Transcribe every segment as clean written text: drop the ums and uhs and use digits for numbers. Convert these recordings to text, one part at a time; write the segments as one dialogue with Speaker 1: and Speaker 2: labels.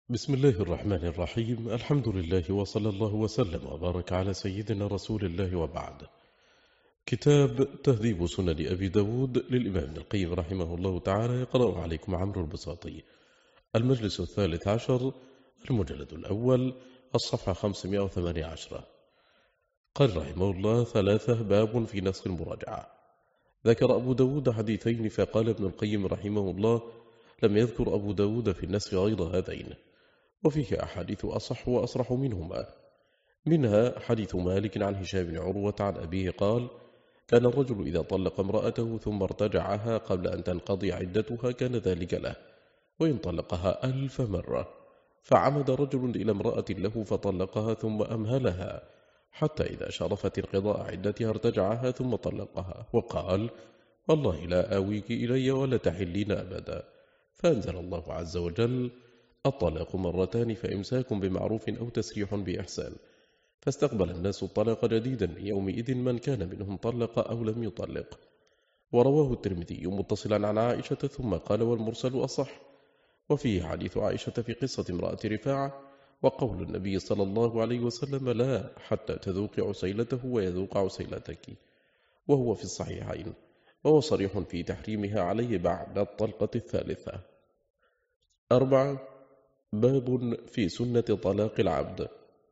Speaker 1: بسم الله الرحمن الرحيم. الحمد لله وصلى الله وسلم وبارك على سيدنا رسول الله وبعد. كتاب تهذيب سنن أبي داود للإمام ابن القيم رحمه الله تعالى، يقرأ عليكم عمرو البساطي. المجلس 13، المجلد الأول، الصفحة 518. قال رحمه الله: 3. باب في نسخ المراجعة. ذكر أبو داود حديثين، فقال ابن القيم رحمه الله: لم يذكر أبو داود في النسخ غير هذين، وفيه أحاديث أصح وأصرح منهما. منها حديث مالك عن هشام بن عروة عن أبيه قال: كان الرجل إذا طلق امرأته ثم ارتجعها قبل أن تنقضي عدتها كان ذلك له، وإن طلقها 1000 مرة. فعمد رجل إلى امرأة له فطلقها ثم أمهلها حتى إذا شرفت انقضاء عدتها ارتجعها ثم طلقها، وقال: والله لا آويك إلي ولا تحلين أبدا. فأنزل الله عز وجل: الطلاق مرتان فإمساك بمعروف أو تسريح بإحسان. فاستقبل الناس الطلاق جديدا من يومئذ من كان منهم طلق أو لم يطلق. ورواه الترمذي متصلا عن عائشة ثم قال: والمرسل أصح. وفيه حديث عائشة في قصة امرأة رفاعة، وقول النبي صلى الله عليه وسلم: لا حتى تذوق عسيلته ويذوق عسيلتك، وهو في الصحيحين، وهو صريح في تحريمها عليه بعد الطلقة الثالثة. 4. باب في سنة طلاق العبد.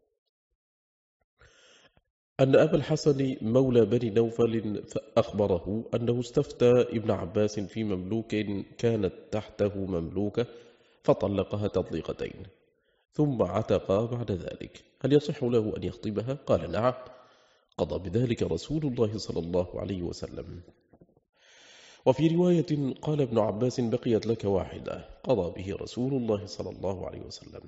Speaker 1: أن أبا الحسن مولى بني نوفل أخبره أنه استفتى ابن عباس في مملوك كانت تحته مملوكة فطلقها تطليقتين ثم عتقا بعد ذلك، هل يصح له أن يخطبها؟ قال: نعم، قضى بذلك رسول الله صلى الله عليه وسلم. وفي رواية قال ابن عباس: بقيت لك واحدة، قضى به رسول الله صلى الله عليه وسلم.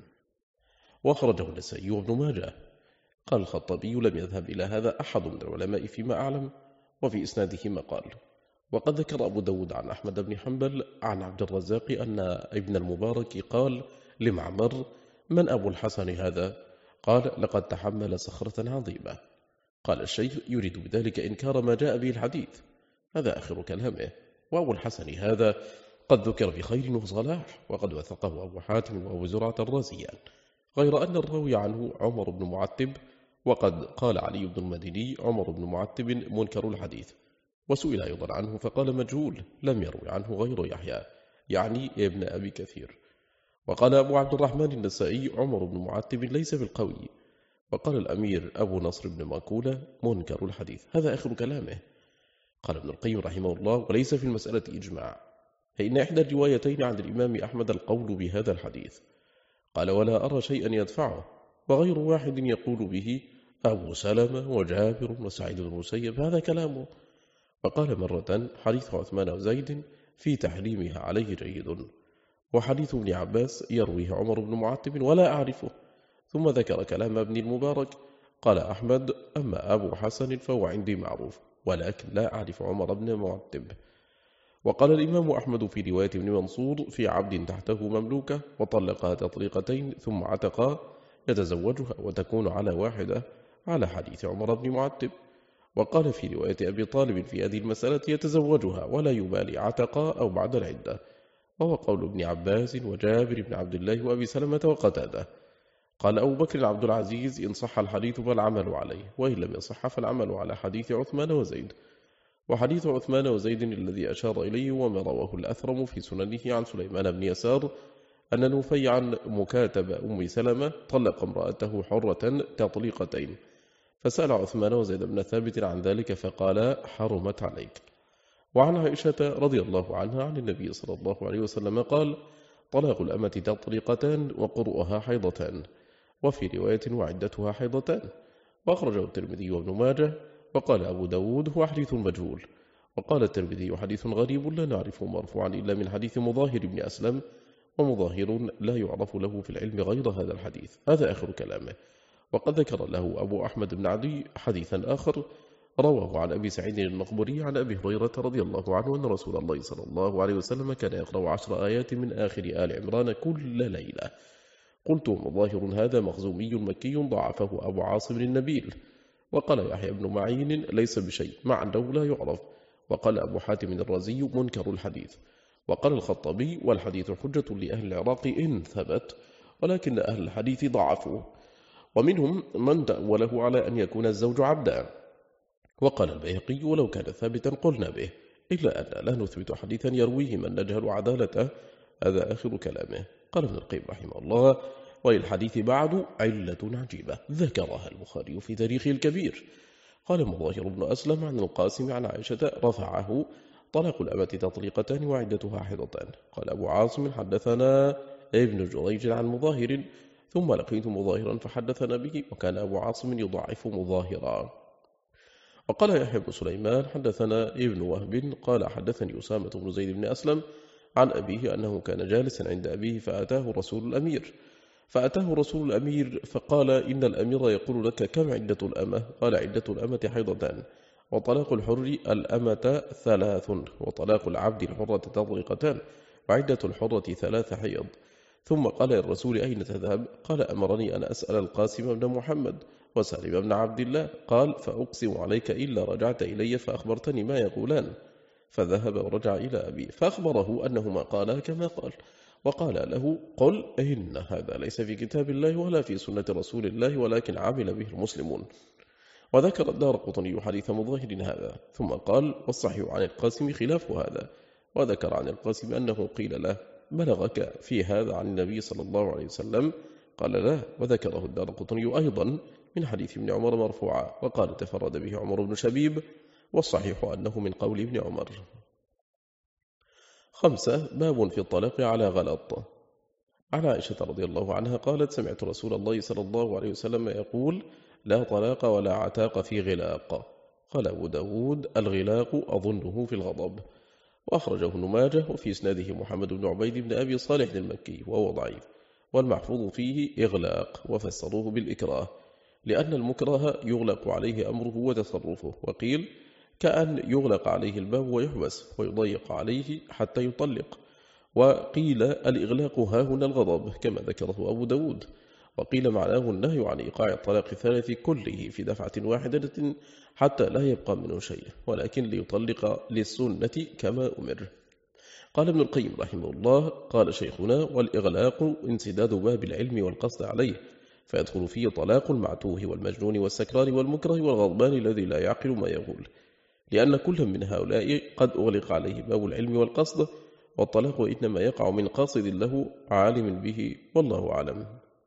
Speaker 1: وأخرجه النسائي وابن ماجه. قال الخطابي: لم يذهب إلى هذا أحد من العلماء فيما أعلم، وفي إسناده مقال. وقد ذكر أبو داود عن أحمد بن حنبل عن عبد الرزاق أن ابن المبارك قال لمعمر: من أبو الحسن هذا؟ قال: لقد تحمل صخرة عظيمة. قال الشيخ: يريد بذلك إنكار ما جاء به الحديث. هذا آخر كلامه. وأبو الحسن هذا قد ذكر بخير وصلاح، وقد وثقه أبو حاتم وأبو زرعة الرازيان، غير أن الراوي عنه عمر بن معتب، وقد قال علي بن المديني: عمر بن معتب منكر الحديث. وسئل أيضا عنه فقال: مجهول، لم يروي عنه غير يحيى، يعني ابن أبي كثير. وقال أبو عبد الرحمن النسائي: عمر بن معتب ليس بالقوي. وقال الأمير أبو نصر بن ماكولة: منكر الحديث. هذا آخر كلامه. قال ابن القيم رحمه الله: وليس في المسألة إجماع، فإن إحدى الروايتين عن الإمام أحمد القول بهذا الحديث. قال: ولا أرى شيئا يدفعه، وغير واحد يقول به، أبو سلمة وجابر وسعيد بن المسيب، هذا كلامه. فقال مرة: حديث عثمان وزيد في تحريمها عليه جيد، وحديث ابن عباس يرويه عمر بن معتب ولا أعرفه. ثم ذكر كلام ابن المبارك. قال أحمد: أما أبو حسن فهو عندي معروف، ولكن لا أعرف عمر بن معتب. وقال الإمام أحمد في رواية ابن منصور: في عبد تحته مملوكة وطلقها تطليقتين ثم عتقا يتزوجها وتكون على واحدة، على حديث عمر بن معتب. وقال في رواية أبي طالب في هذه المسألة: يتزوجها ولا يبالي عتقا أو بعد العدة، وهو قول ابن عباس وجابر بن عبد الله وأبي سلمة وقتادة. قال أبو بكر عبد العزيز: إن صح الحديث فالعمل عليه، وإن لم يصح فالعمل على حديث عثمان وزيد. وحديث عثمان وزيد الذي أشار إليه وما رواه الأثرم في سننه عن سليمان بن يسار أن نفيعا مكاتب أم سلمة طلق امرأته حرة تطليقتين، فسأل عثمان وزيد بن ثابت عن ذلك فقال: حرمت عليك. وعن عائشة رضي الله عنها عن النبي صلى الله عليه وسلم قال: طلاق الأمة تطليقتان وقرؤها حيضتان، وفي رواية: وعدتها حيضتان. وأخرجه الترمذي وابن ماجه. وقال أبو داود: هو حديث مجهول. وقال الترمذي: حديث غريب لا نعرفه مرفوعا إلا من حديث مظاهر بن أسلم، ومظاهر لا يعرف له في العلم غير هذا الحديث. هذا آخر كلامه. وقد ذكر له أبو أحمد بن عدي حديثا آخر رواه عن أبي سعيد المقبري عن أبي هريرة رضي الله عنه أن رسول الله صلى الله عليه وسلم كان يقرأ 10 آيات من آخر آل عمران كل ليلة. قلت: مظاهر هذا مخزومي مكي ضعفه أبو عاصم النبيل. وقال يحيى بن معين: ليس بشيء، مع أنه لا يعرف. وقال أبو حاتم الرازي: منكر الحديث. وقال الخطابي: والحديث حجة لأهل العراق إن ثبت، ولكن أهل الحديث ضعفوه، ومنهم من تأوله على أن يكون الزوج عبدا. وقال البيهقي: ولو كان ثابتا قلنا به، إلا أن لا نثبت حديثا يرويه من نجهل عدالته. هذا آخر كلامه. قال ابن القيم رحمه الله: وللحديث بعد علة عجيبة ذكرها البخاري في تاريخه الكبير. قال مظاهر بن أسلم عن القاسم عن عائشة رفعه: طلاق الأمة تطليقتان وعدتها حيضتان. قال أبو عاصم: حدثنا ابن جريج عن مظاهر، ثم لقيت مظاهرا فحدثنا به، وكان أبو عاصم يضعف مظاهرا. وقال يحيى بن سليمان: حدثنا ابن وهب قال حدثني أسامة بن زيد بن أسلم عن أبيه أنه كان جالسا عند أبيه فأتاه رسول الأمير فقال: إن الأمير يقول لك كم عدة الأمة؟ قال: عدة الأمة حيضتان، وطلاق الحر الأمة 3، وطلاق العبد الحرة تطلقتان، وعدة الحرة 3 حيض. ثم قال للرسول: أين تذهب؟ قال: أمرني أن أسأل القاسم بن محمد وسالم بن عبد الله. قال: فأقسم عليك إلا رجعت إلي فأخبرتني ما يقولان. فذهب ورجع إلى أبي فأخبره أنهما قالا كما قال، وقال له: قل إن هذا ليس في كتاب الله ولا في سنة رسول الله، ولكن عمل به المسلمون. وذكر الدارقطني حديث مظاهر هذا، ثم قال: والصحيح عن القاسم خلاف هذا. وذكر عن القاسم أنه قيل له: بلغك في هذا عن النبي صلى الله عليه وسلم؟ قال: لا. وذكره الدارقطني أيضا من حديث ابن عمر مرفوعا، وقال: تفرد به عمر بن شبيب، والصحيح أنه من قول ابن عمر. 5. باب في الطلاق على غلط. عن عائشة رضي الله عنها قالت: سمعت رسول الله صلى الله عليه وسلم يقول: لا طلاق ولا عتاق في غلاق. قال أبو داود: الغلاق أظنه في الغضب. وأخرجه ابن ماجه، وفي إسناده محمد بن عبيد بن أبي صالح المكي وهو ضعيف، والمحفوظ فيه إغلاق، وفسروه بالإكراه، لأن المكره يغلق عليه أمره وتصرفه. وقيل: كأن يغلق عليه الباب ويحبس ويضيق عليه حتى يطلق. وقيل: الإغلاق هاهنا الغضب كما ذكره أبو داود. وقيل معناه النهي عن إيقاع الطلاق الثالث كله في دفعة واحدة حتى لا يبقى منه شيء، ولكن ليطلق للسنة كما أمر. قال ابن القيم رحمه الله: قال شيخنا: والإغلاق انسداد باب العلم والقصد عليه، فيدخل فيه طلاق المعتوه والمجنون والسكران والمكره والغضبان الذي لا يعقل ما يقول، لأن كل من هؤلاء قد أغلق عليه باب العلم والقصد، والطلاق إنما يقع من قاصد له عالم به، والله أعلم.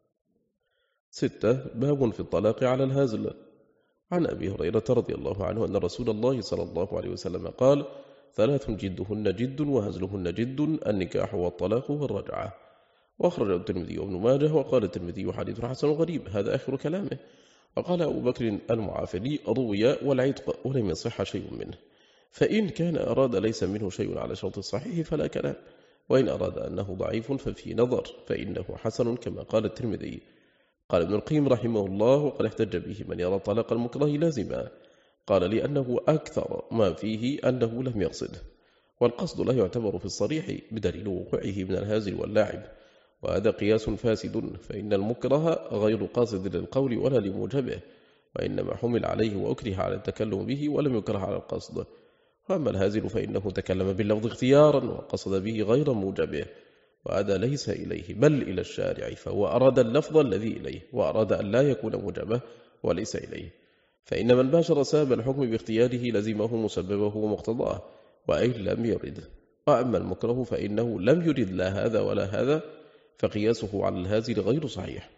Speaker 1: 6. باب في الطلاق على الهازل. عن أبي هريرة رضي الله عنه أن رسول الله صلى الله عليه وسلم قال: 3 جدهن جد وهزلهن جد: النكاح والطلاق والرجعة. وأخرج الترمذي وابن ماجه، وقال الترمذي: حديث حسن غريب. هذا آخر كلامه. وقال أبو بكر المعافري: روي والعتق، ولم يصح شيء منه، فإن كان أراد ليس منه شيء على شرط الصحيح فلا كلام، وإن أراد أنه ضعيف ففي نظر، فإنه حسن كما قال الترمذي. قال ابن القيم رحمه الله: وقد احتج به من يرى طلاق المكره لازما. قال: لأنه أكثر ما فيه أنه لم يقصد، والقصد لا يعتبر في الصريح بدليل وقوعه من الهازل واللاعب، وهذا قياس فاسد، فإن المكره غير قاصد للقول ولا لموجبه، وإنما حمل عليه وأكره على التكلم به ولم يكره على القصد. وأما الهازل فإنه تكلم باللفظ اختيارا وقصد به غير موجبه، وهذا ليس إليه بل إلى الشارع، فهو أراد اللفظ الذي إليه، وأراد أن لا يكون موجبه وليس إليه. فإن من باشر سبب الحكم باختياره لزمه مسببه ومقتضاه، وإن لم يرد. وأما المكره فإنه لم يرد لا هذا ولا هذا، فقياسه على الهازل غير صحيح.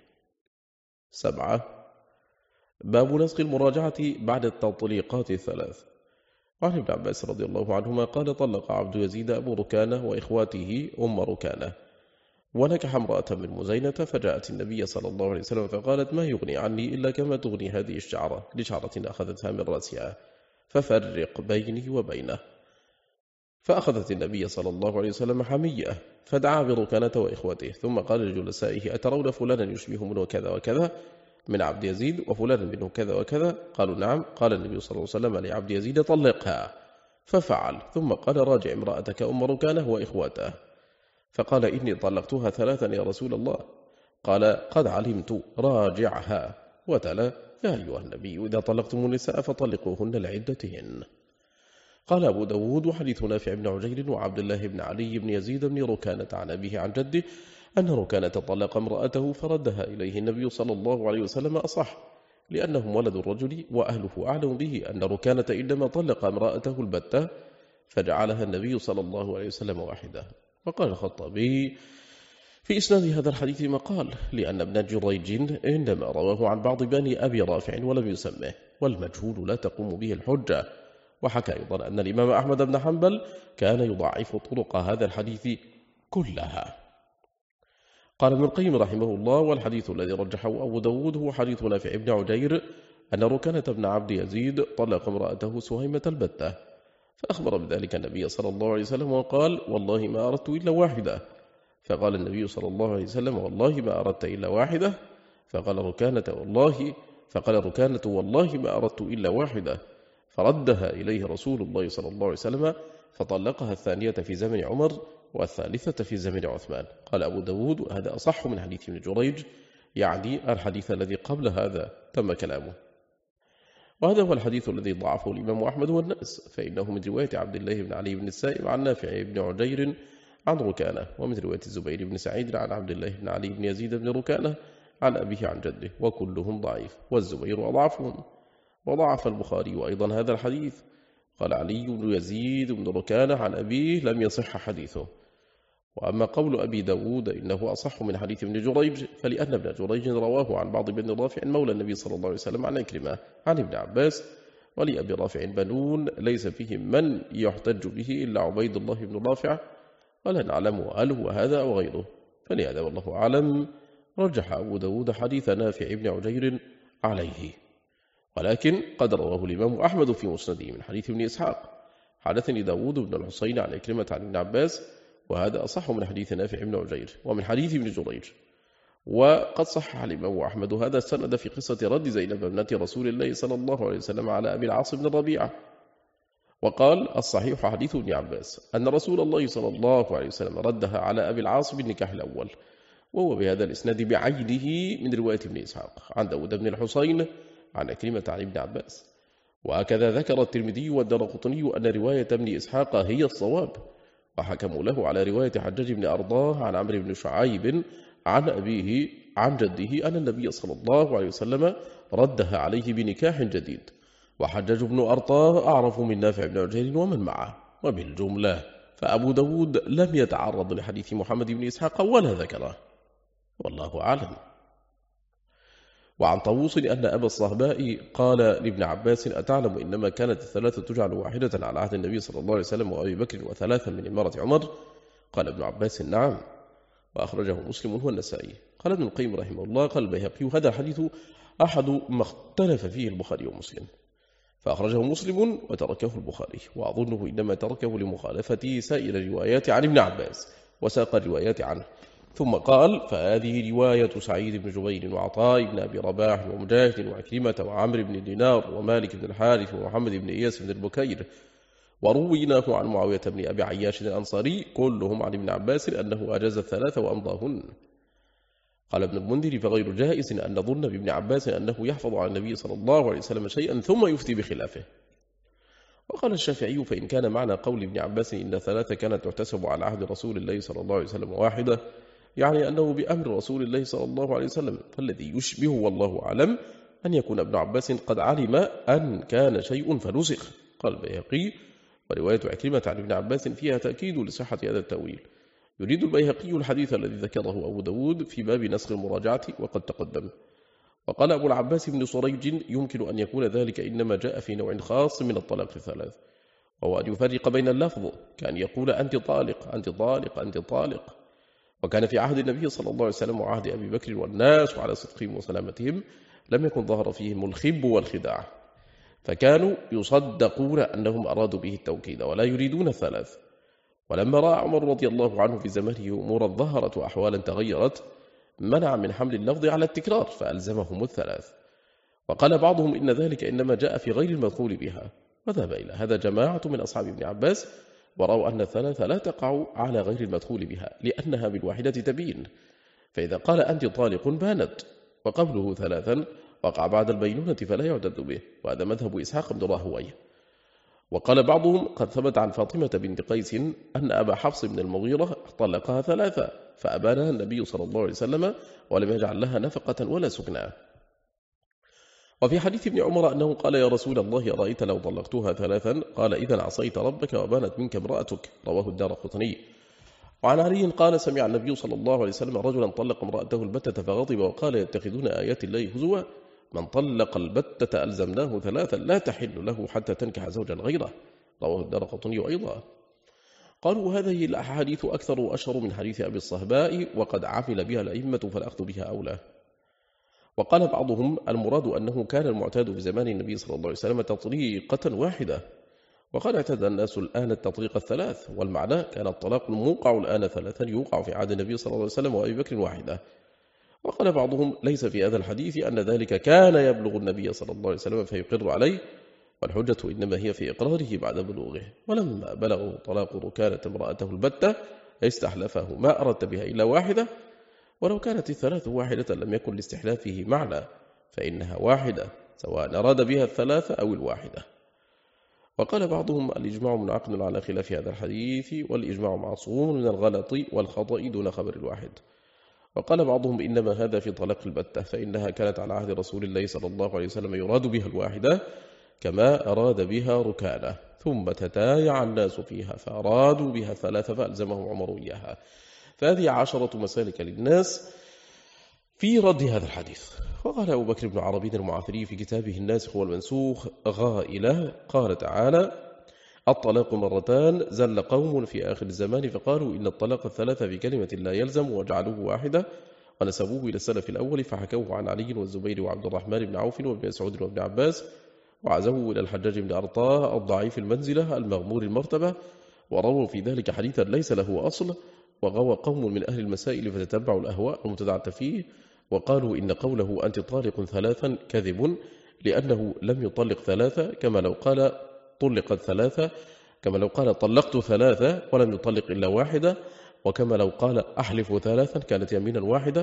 Speaker 1: 7. باب نسخ المراجعة بعد التطليقات 3. وعن ابن عباس رضي الله عنهما قال: طلق عبد يزيد أبو ركانة وإخواته أم ركانة، ونكح امرأة من مزينة، فجاءت النبي صلى الله عليه وسلم فقالت: ما يغني عني إلا كما تغني هذه الشعرة، لشعرة أخذتها من رأسها، ففرق بيني وبينه. فأخذت النبي صلى الله عليه وسلم حمية، فدعا بركانة وإخوته، ثم قال لجلسائه: أترون فلانا يشبه منه كذا وكذا من عبد يزيد، وفلان منه كذا وكذا؟ قالوا: نعم. قال النبي صلى الله عليه وسلم لعبد يزيد: طلقها. ففعل، ثم قال: راجع امرأتك أم ركانه وإخواته. فقال: إني طلقتها 3 يا رسول الله. قال: قد علمت، راجعها. وتلا: يا أيها النبي إذا طلقتم النساء فطلقوهن لعدتهن. قال أبو داود: حديث نافع بن عجير وعبد الله بن علي بن يزيد بن ركانة عن أبيه عن جده أن ركانة طلق امرأته فردها إليه النبي صلى الله عليه وسلم أصح، لأنهم ولد الرجل وأهله أعلم به أن ركانة إنما طلق امرأته البتة فجعلها النبي صلى الله عليه وسلم واحدة. وقال الخطابي في إسناد هذا الحديث مقال، لأن ابن جريج إنما رواه عن بعض بني أبي رافع ولم يسمه، والمجهول لا تقوم به الحجة. وحكى أيضا أن الإمام أحمد بن حنبل كان يضعف طرق هذا الحديث كلها. قال ابن القيم رحمه الله: والحديث الذي رجحه أبو داود هو حديث نافع بن عجير أن ركانة بن عبد يزيد طلق امرأته سهيمة البتة، فأخبر بذلك النبي صلى الله عليه وسلم وقال: والله ما أردت إلا واحدة. فقال النبي صلى الله عليه وسلم: والله ما أردت إلا واحدة. فقال ركانة: والله ما أردت إلا واحدة. فردها إليه رسول الله صلى الله عليه وسلم، فطلقها الثانية في زمن عمر والثالثة في زمن عثمان. قال أبو داود: هذا أصح من حديث ابن جريج، يعني الحديث الذي قبل هذا تم كلامه. وهذا هو الحديث الذي ضعفه الإمام أحمد والناس، فإنه من رواية عبد الله بن علي بن السائب عن نافع بن عجير عن ركانة، ومن رواية الزبير بن سعيد عن عبد الله بن علي بن يزيد بن ركانة عن أبيه عن جده، وكلهم ضعيف، والزبير أضعفهم. وضعف البخاري أيضا هذا الحديث. قال علي بن يزيد بن ركانة عن أبيه لم يصح حديثه. وأما قول أبي داود إنه أصح من حديث ابن جريج، فلأن ابن جريج رواه عن بعض بن رافع مولى النبي صلى الله عليه وسلم عن عكرمة عن ابن عباس، ولأبي رافع بنون ليس فيهم من يحتج به إلا عبيد الله بن رافع، ولا نعلم هل هو هذا أو غيره. فلهذا والله أعلم رجح أبو داود حديث نافع بن عجير عليه. ولكن قد رواه الإمام أحمد في مسنده من حديث ابن إسحاق: حدثني داود بن الحسين عن عكرمة عن ابن عباس، وهذا أصح من حديث نافع بن عجير ومن حديث ابن جريج. وقد صحح الإمام أحمد هذا السند في قصة رد زينب ابنة رسول الله صلى الله عليه وسلم على أبي العاص بن الربيعة. وقال: الصحيح حديث ابن عباس أن رسول الله صلى الله عليه وسلم ردها على أبي العاص بالنكاح الأول، وهو بهذا الإسناد بعينه من رواية ابن إسحاق عن داود بن الحسين عن عكرمة عن ابن عباس. وهكذا ذكر الترمذي والدارقطني أن رواية ابن إسحاق هي الصواب، وحكموا له على رواية حجاج بن أرضاه عن عمرو بن شعيب عن أبيه عن جده أن النبي صلى الله عليه وسلم ردها عليه بنكاح جديد. وحجاج بن أرطاه أعرف من نافع بن عجير ومن معه. وبالجملة فأبو داود لم يتعرض لحديث محمد بن إسحاق ولا ذكره، والله أعلم. وعن طاووس أن أبا الصهباء قال لابن عباس: أتعلم إنما كانت الثلاثة تجعل واحدة على عهد النبي صلى الله عليه وسلم وأبي بكر وثلاثا من إمارة عمر؟ قال ابن عباس: نعم. وأخرجه مسلم والنسائي. قال ابن القيم رحمه الله: قال البيهقي: هذا الحديث أحد ما اختلف فيه البخاري ومسلم، فأخرجه مسلم وتركه البخاري، وأظنه إنما تركه لمخالفة سائر الروايات عن ابن عباس وساق الروايات عنه. ثم قال: فهذه رواية سعيد بن جبير وعطاء بن أبي رباح ومجاهد وعكرمة وعمر بن دينار ومالك بن الحارث ومحمد بن إياس بن البكير، ورويناه عن معاوية بن أبي عياش الأنصاري، كلهم عن ابن عباس أنه أجاز الثلاث وأمضاهن. قال ابن المنذر: فغير جائز أن نظن بابن عباس أنه يحفظ عن النبي صلى الله عليه وسلم شيئا ثم يفتي بخلافه. وقال الشافعي: فإن كان معنى قول ابن عباس إن ثلاثة كانت تحتسب على عهد رسول الله صلى الله عليه وسلم واحدة، يعني أنه بأمر رسول الله صلى الله عليه وسلم، فالذي يشبه والله أعلم أن يكون ابن عباس قد علم أن كان شيء فنسخ. قال البيهقي: ورواية عكرمة عن ابن عباس فيها تأكيد لصحة هذا التأويل. يريد البيهقي الحديث الذي ذكره أبو داود في باب نسخ المراجعة وقد تقدم. وقال أبو العباس بن صريج: يمكن أن يكون ذلك إنما جاء في نوع خاص من الطلاق الثلاث، وهو أن يفرق بين اللفظ، كأن يقول أنت طالق أنت طالق أنت طالق. وكان في عهد النبي صلى الله عليه وسلم وعهد أبي بكر والناس وعلى صدقهم وسلامتهم لم يكن ظهر فيهم الخب والخداع، فكانوا يصدقون أنهم أرادوا به التوكيد ولا يريدون الثلاث. ولما رأى عمر رضي الله عنه في زمانه أمورا ظهرت وأحوالا تغيرت، منع من حمل اللفظ على التكرار فألزمهم الثلاث. وقال بعضهم إن ذلك إنما جاء في غير المدخول بها، وذهب إلى هذا جماعة من أصحاب ابن عباس، ورأوا أن الثلاثة لا تقع على غير المدخول بها لأنها بالواحدة تبين، فإذا قال أنت طالق بانت، وقبله ثلاثا وقع بعد البينونة فلا يعتد به، وهذا مذهب إسحاق بن راهويه. وقال بعضهم: قد ثبت عن فاطمة بنت قيس أن أبا حفص بن المغيرة طلقها ثلاثة، فأبانها النبي صلى الله عليه وسلم ولم يجعل لها نفقة ولا سكنا. وفي حديث ابن عمر أنه قال يا رسول الله أرأيت لو طلقتها 3 قال إذا عصيت ربك وبانت منك امرأتك، رواه الدارقطني. وعن علي قال سمع النبي صلى الله عليه وسلم رجلا طلق امرأته البتة فغضب وقال يتخذون آيات الله هزوا، من طلق البتة ألزمناه 3 لا تحل له حتى تنكح زوجا غيره، رواه الدارقطني أيضا. قالوا هذه الأحاديث أكثر وأشهر من حديث أبي الصهباء وقد عمل بها الأئمة فالأخذ بها أولى. وقال بعضهم المراد أنه كان المعتاد في زمان النبي صلى الله عليه وسلم تطليقة واحدة، وقد اعتاد الناس الآن التطليق 3، والمعنى كان الطلاق الموقع الآن 3 يوقع في عهد النبي صلى الله عليه وسلم وأبي بكر 1. وقال بعضهم ليس في هذا الحديث أن ذلك كان يبلغ النبي صلى الله عليه وسلم فيقر عليه، والحجة إنما هي في إقراره بعد بلوغه. ولما بلغوا طلاق ركانة امرأته البتة استحلفه ما أردت بها إلا 1، ولو كانت 3 واحدة لم يكن لاستحلافه معنى، فإنها 1 سواء أراد بها 3 أو 1. وقال بعضهم الإجماع منعقد على خلاف هذا الحديث، والإجماع معصوم من الغلط والخطأ دون خبر الواحد. وقال بعضهم إنما هذا في طلاق البتة، فإنها كانت على عهد رسول الله صلى الله عليه وسلم يراد بها 1 كما أراد بها ركانة، ثم تتايع الناس فيها فأرادوا بها 3 فألزمهم عمر إياها. فهذه 10 مسالك للناس في رد هذا الحديث. وقال أبو بكر بن عربي المعافري في كتابه الناسخ والمنسوخ غائلة قال تعالى الطلاق 2 زل قوم في آخر الزمان فقالوا إن الطلاق 3 في كلمة لا يلزم وجعلوه 1، ونسبوه إلى السلف الأول فحكوه عن علي والزبير وعبد الرحمن بن عوف وابن مسعود وابن عباس، وعزوه إلى الحجاج بن أرطاه الضعيف المنزلة المغمور المرتبة، ورووا في ذلك حديثا ليس له أصل. وغوى قوم من أهل المسائل فتتبعوا الأهواء المتدعة فيه، وقالوا إن قوله أنت طالق 3 كذب، لأنه لم يطلق 3 كما لو قال طلقت 3، كما لو قال طلقت 3 ولم يطلق إلا 1، وكما لو قال أحلف 3 كانت يمينا 1.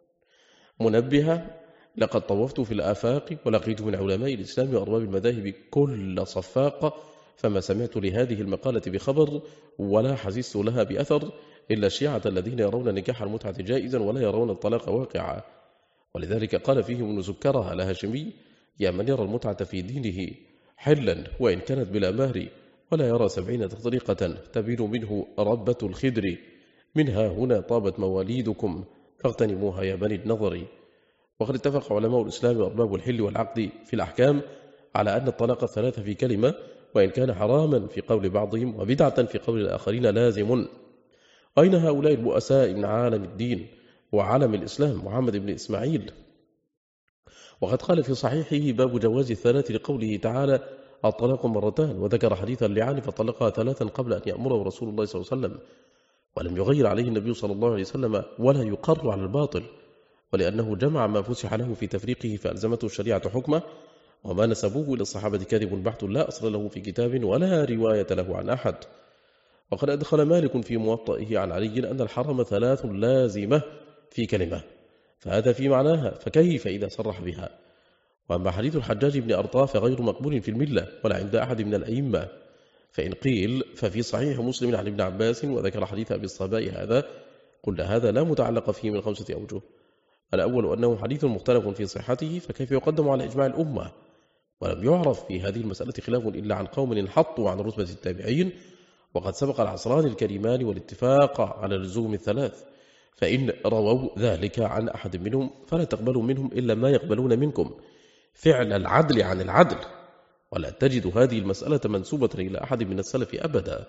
Speaker 1: منبهة لقد طوفت في الآفاق ولقيت من علماء الإسلام وأرباب المذاهب كل صفاق، فما سمعت لهذه المقالة بخبر ولا حززت لها بأثر إلا الشيعة الذين يرون نكاح المتعة جائزا ولا يرون الطلاق واقعا. ولذلك قال فيهم ابن سكرة الهاشمي يا من يرى المتعة في دينه حلا وإن كانت بلا مهر، ولا يرى 70 طريقة تبين منه ربة الخدر، منها هنا طابت مواليدكم فاغتنموها يا بني النظر. وقد اتفق علماء الإسلام وأرباب الحل والعقد في الأحكام على أن الطلاق 3 في كلمة وإن كان حراما في قول بعضهم وبدعة في قول الآخرين لازم. أين هؤلاء البؤساء من عالم الدين وعالم الإسلام محمد بن إسماعيل؟ وقد قال في صحيحه باب جواز 3 لقوله تعالى الطلاق 2، وذكر حديث اللعان فطلقها 3 قبل أن يأمره رسول الله صلى الله عليه وسلم، ولم يغير عليه النبي صلى الله عليه وسلم ولا يقر على الباطل، ولأنه جمع ما فسح له في تفريقه فألزمته الشريعة حكمه، وما نسبوه إلى الصحابة كذب بحت لا أصل له في كتاب ولا رواية له عن أحد. وقد أدخل مالك في موطئه عن علي أن الحرم 3 لازمة في كلمة، فهذا في معناها، فكيف إذا صرح بها؟ وأما حديث الحجاج بن أرطاه فغير مقبول في الملة ولا عند أحد من الأئمة، فإن قيل ففي صحيح مسلم عن ابن عباس وذكر حديث أبي الصهباء هذا، قلنا هذا لا متعلق فيه من 5 أوجه. الأول أنه حديث مختلف في صحته، فكيف يقدم على إجماع الأمة؟ ولم يعرف في هذه المسألة خلاف إلا عن قوم انحطوا عن رتبة التابعين، وقد سبق العصران الكريمان والاتفاق على لزوم 3، فإن رووا ذلك عن أحد منهم فلا تقبلوا منهم إلا ما يقبلون منكم، فعل العدل عن العدل، ولا تجد هذه المسألة منسوبة إلى أحد من السلف أبدا.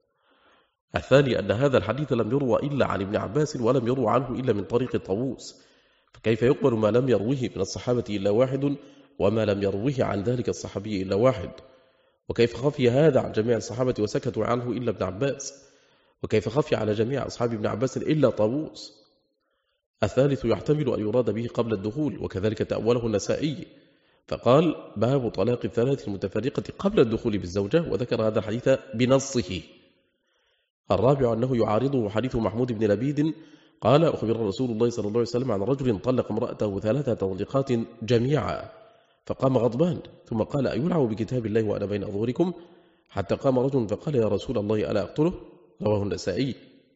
Speaker 1: الثاني أن هذا الحديث لم يروى إلا عن ابن عباس ولم يروى عنه إلا من طريق طاووس، فكيف يقبل ما لم يروه من الصحابة إلا 1 وما لم يروه عن ذلك الصحابي إلا 1؟ وكيف خفي هذا عن جميع الصحابة وسكتوا عنه إلا ابن عباس؟ وكيف خفي على جميع أصحاب ابن عباس إلا طاووس؟ الثالث يحتمل أن يراد به قبل الدخول، وكذلك تأوله النسائي فقال باب طلاق 3 المتفرقة قبل الدخول بالزوجة، وذكر هذا الحديث بنصه. الرابع أنه يعارضه حديث محمود بن لبيد قال أخبر رسول الله صلى الله عليه وسلم عن رجل طلق امرأته 3 تطليقات جميعا، فقام غضبان ثم قال أيلعب بكتاب الله وأنا بين أظهركم؟ حتى قام رجل فقال يا رسول الله ألا أقتله؟ رواه النسائي.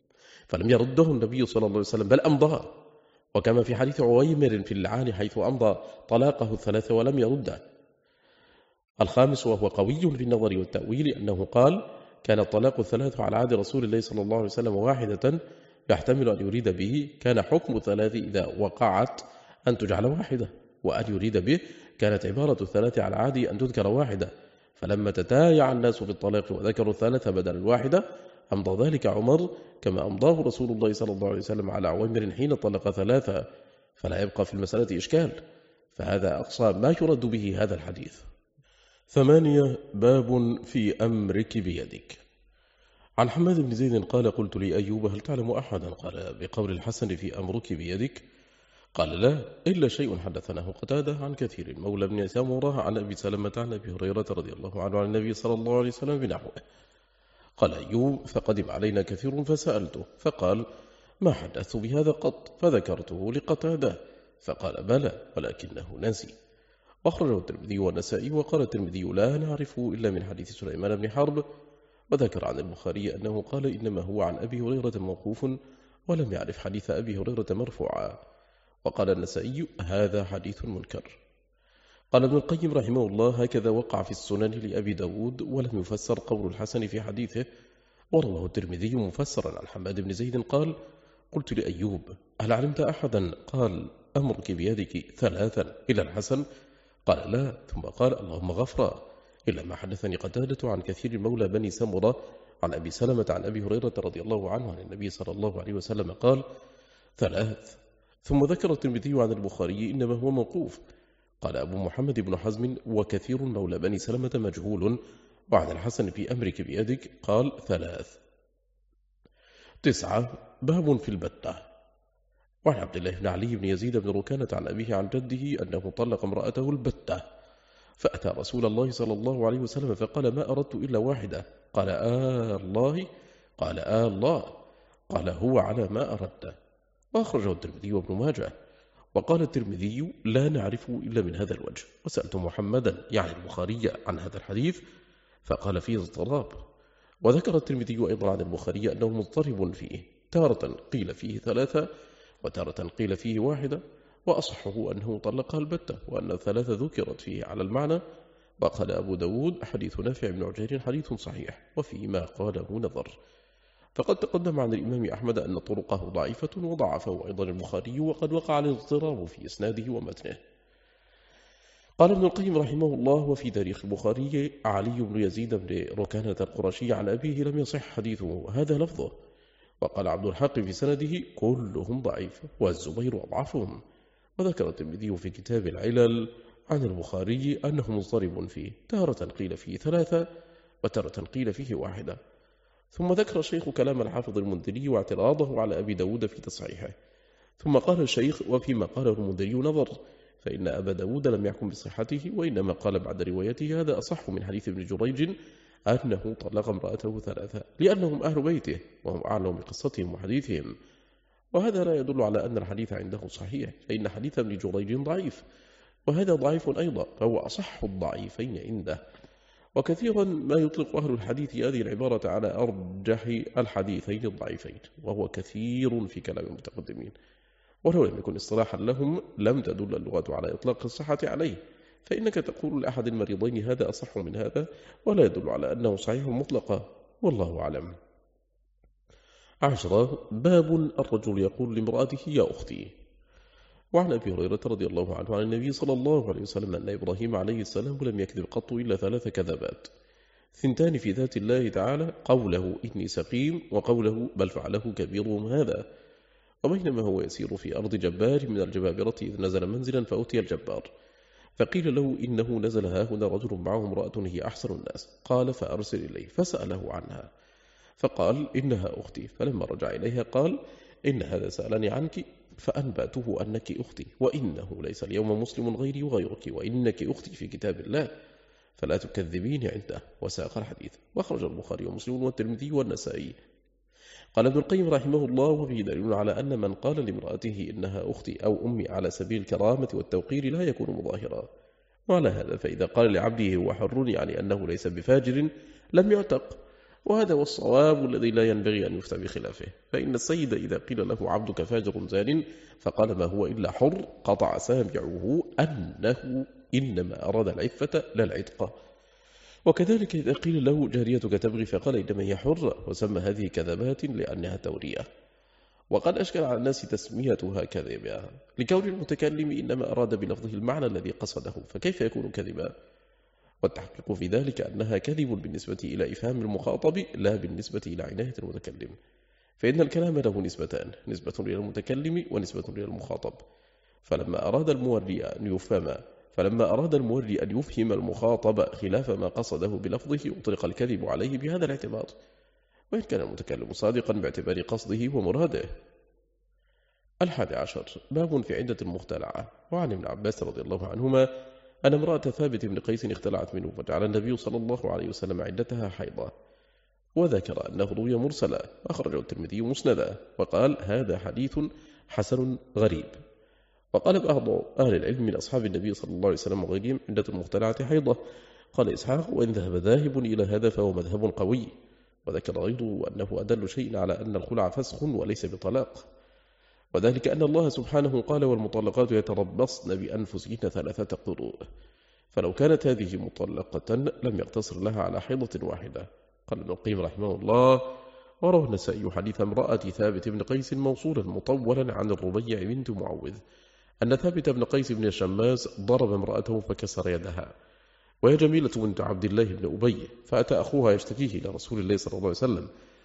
Speaker 1: فلم يرده النبي صلى الله عليه وسلم بل أمضاه، وكما في حديث عويمر في اللعان حيث أمضى طلاقه الثلاث ولم يرده. الخامس وهو قوي في النظر والتأويل أنه قال: كان الطلاق الثلاث على عهد رسول الله صلى الله عليه وسلم واحدة يحتمل أن يريد به كان حكم الثلاث إذا وقعت أن تجعل واحدة، وأن يريد به كانت عبارة الثلاث على عهد أن تذكر واحدة، فلما تتايع الناس في الطلاق وذكروا الثلاث بدل الواحدة أمضى ذلك عمر كما أمضاه رسول الله صلى الله عليه وسلم على عويمر حين طلق ثلاثة، فلا يبقى في المسألة إشكال، فهذا أقصى ما يرد به هذا الحديث. 8. باب في أمرك بيدك. عن حماد بن زيد قال: قلت لأيوب: هل تعلم أحدا قال بقول الحسن في أمرك بيدك؟ قال: لا، إلا شيء حدثناه قتادة عن كثير مولى بن سمرة عن أبي سلمة عن أبي هريرة رضي الله عنه عن النبي صلى الله عليه وسلم بنحوه. قال أيوب: فقدم علينا كثير فسألته فقال: ما حدثت بهذا قط، فذكرته لقتادة فقال: بلى ولكنه نسي. أخرجه الترمذي والنسائي، وقال الترمذي: لا نعرفه إلا من حديث سليمان بن حرب. وذكر عن البخاري أنه قال: إنما هو عن أبي هريرة موقوف، ولم يعرف حديث أبي هريرة مرفوعا. وقال النسائي: هذا حديث منكر. قال ابن القيم رحمه الله: هكذا وقع في السنن لأبي داود، ولم يفسر قول الحسن في حديثه. ورواه الترمذي مفسرا عن حماد بن زيد قال: قلت لأيوب: هل علمت أحدا قال أمرك بيدك ثلاثا إلى الحسن؟ قال: لا. ثم قال: اللهم غفرا، إلا ما حدثني قتادة عن كثير مولى بني سمرة عن أبي سلمة عن أبي هريرة رضي الله عنه عن النبي صلى الله عليه وسلم قال: ثلاث. ثم ذكر الترمذي عن البخاري: إنما هو موقوف. قال أبو محمد بن حزم: وكثير مولى بني سلمة مجهول، وعن الحسن في أمرك بيدك قال: ثلاث. 9. باب في البتة. وعن عبد الله بن علي بن يزيد بن ركانة عن أبيه عن جده أنه طلق امرأته البتة، فأتى رسول الله صلى الله عليه وسلم فقال: ما أردت إلا واحدة. قال: الله؟ قال: الله. قال: هو على ما أردت. وأخرجه الترمذي وابن ماجه. وقال الترمذي: لا نعرفه إلا من هذا الوجه. وسألت محمدا يعني البخاري عن هذا الحديث فقال: فيه اضطراب. وذكر الترمذي أيضا عن البخاري أنه مضطرب فيه، تارة قيل فيه ثلاثة وتارة قيل فيه واحدة، وأصحه أنه طلقها البتة، وأن الثلاثة ذكرت فيه على المعنى. وقال أبو داود: حديث نافع بن عجير حديث صحيح، وفيما قاله نظر. فقد تقدم عن الإمام أحمد أن طرقه ضعيفة، وضعفه أيضا البخاري، وقد وقع الاضطراب في إسناده ومتنه. قال ابن القيم رحمه الله: وفي تاريخ البخاري علي بن يزيد بن ركانة القرشي عن أبيه لم يصح حديثه، هذا لفظه. وقال عبد الحق في سنده: كلهم ضعيف، والزبير أضعفهم. وذكر الترمذي في كتاب العلل عن البخاري أنه مضطرب فيه، تارة قيل فيه ثلاثة وتارة قيل فيه واحدة. ثم ذكر الشيخ كلام الحافظ المنذري واعتراضه على أبي داود في تصحيحه. ثم قال الشيخ: وفيما قاله المنذري نظر، فإن أبا داود لم يحكم بصحته، وإنما قال بعد روايته: هذا أصح من حديث ابن جريج أنه طلق امرأته ثلاثة، لأنهم أهل بيته وهم أعلم بقصتهم وحديثهم. وهذا لا يدل على أن الحديث عنده صحيح، فإن حديث ابن جريج ضعيف، وهذا ضعيف أيضا، فهو أصح الضعيفين عنده. وكثيرا ما يطلق أهل الحديث هذه العبارة على أرجح الحديثين الضعيفين، وهو كثير في كلام المتقدمين، ولو لم يكن اصطلاحا لهم لم تدل اللغة على إطلاق الصحة عليه، فإنك تقول لأحد المريضين: هذا أصح من هذا، ولا يدل على أنه صحيح مطلقا، والله أعلم. 10. باب الرجل يقول لامرأته: يا أختي. وعن أبي هريرة رضي الله عنه عن النبي صلى الله عليه وسلم أن إبراهيم عليه السلام لم يكذب قط إلا 3 كذبات، 2 في ذات الله تعالى: قوله إني سقيم، وقوله بل فعله كبيرهم هذا. وبينما هو يسير في أرض جبار من الجبابرة إذ نزل منزلا فأتي الجبار، فقيل له: إنه نزل هاهنا رجل معه امرأة هي أحسن الناس. قال: فأرسل إليه. فسأله عنها فقال: إنها أختي. فلما رجع إليها قال: إن هذا سألني عنك فأنبأته أنك أختي، وإنه ليس اليوم مسلم غيري وغيرك، وإنك أختي في كتاب الله، فلا تكذبين عنده. وساق الحديث. وأخرج البخاري ومسلم والترمذي والنسائي. قال ابن القيم رحمه الله: وفيه دليل على أن من قال لامرأته إنها أختي أو أمي على سبيل الكرامة والتوقير لا يكون مظاهرا. وعلى هذا فإذا قال لعبده هو حر، يعني أنه ليس بفاجر، لم يعتق، وهذا هو الصواب الذي لا ينبغي أن يفتى بخلافه. فإن السيد إذا قيل له عبدك فاجر زان فقال ما هو إلا حر قطع سامعه أنه إنما أراد العفة لا العتق. وكذلك إذا قيل له جاريتك تبغي فقال إنما هي حرة، وسمى هذه كذبات لأنها تورية. وقد أشكل على الناس تسميتها كذبا لكون المتكلم إنما أراد بلفظه المعنى الذي قصده، فكيف يكون كذبا؟ والتحقيق في ذلك أنها كذب بالنسبة إلى إفهام المخاطب لا بالنسبة إلى عناية المتكلم، فإن الكلام له نسبتان، نسبة إلى المتكلم ونسبة إلى المخاطب. فلما أراد الموري أن يفهم المخاطب خلاف ما قصده بلفظه أطلق الكذب عليه بهذا الاعتبار، وإن كان المتكلم صادقا باعتبار قصده ومراده. 11 باب في عدة المختلعة. وعن ابن عباس رضي الله عنهما أن امرأة ثابت بن قيس اختلعت منه، فجعل النبي صلى الله عليه وسلم عدتها حيضة، وذكر أنه روي مرسلا، أخرجه الترمذي مسندا، وقال هذا حديث حسن غريب. وقال بعض أهل العلم من أصحاب النبي صلى الله عليه وسلم وغيرهم عدة المختلعة حيضة. قال إسحاق وإن ذهب إلى هذا فهو مذهب قوي. وذكر غيره أنه أدل شيء على أن الخلع فسخ وليس بطلاق، وذلك أن الله سبحانه قال والمطلقات يتربصن بأنفسهن 3 قروء، فلو كانت هذه مطلقة لم يقتصر لها على حيضة واحدة. قال ابن القيم رحمه الله وروى النسائي حديث امرأة ثابت بن قيس موصولا مطولا عن الربيع بنت معوذ أن ثابت بن قيس بن شماس ضرب امرأته فكسر يدها، وهي جميلة بنت عبد الله بن أبي، فأتى أخوها يشتكيه إلى رسول الله صلى الله عليه وسلم،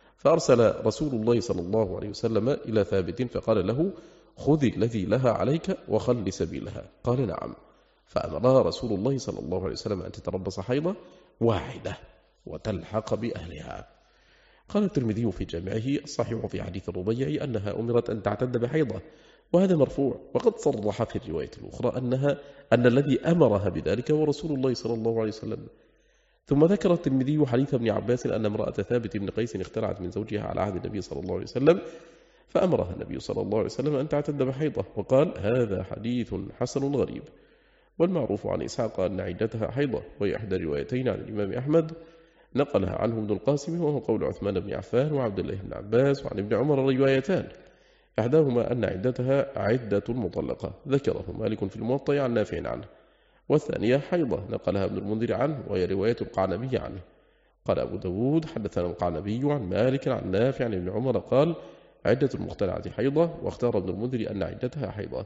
Speaker 1: فأرسل رسول الله صلى الله عليه وسلم إلى ثابت فقال له خذ الذي لها عليك وخل سبيلها. قال نعم، فأمرها رسول الله صلى الله عليه وسلم أن تتربص حيضة واحدة وتلحق بأهلها. قال الترمذي في جامعه الصحيح في حديث الربيع أنها أمرت أن تعتد بحيضة، وهذا مرفوع، وقد صرح في الرواية الأخرى أن الذي أمرها بذلك هو رسول الله صلى الله عليه وسلم. ثم ذكر الترمذي حديث ابن عباس أن امرأة ثابت بن قيس اختلعت من زوجها على عهد النبي صلى الله عليه وسلم، فأمرها النبي صلى الله عليه وسلم أن تعتد بحيضة، وقال هذا حديث حسن غريب. والمعروف عن إسحاق أن عدتها حيضة، وهي إحدى روايتين عن الإمام أحمد نقلها عنه ابن القاسم، وهو قول عثمان بن عفان وعبد الله بن عباس وعن ابن عمر روايتان، إحداهما أن عدتها عدة المطلقة ذكره مالك في الموطأ عن نافع عنه، والثانية حيضة نقلها ابن المنذر عنه، وهي رواية القعنبي عنه. قال أبو داود حدثنا القعنبي عن مالك عن نافع عن ابن عمر قال عدة المختلعة حيضة، واختار ابن المنذر أن عدتها حيضة.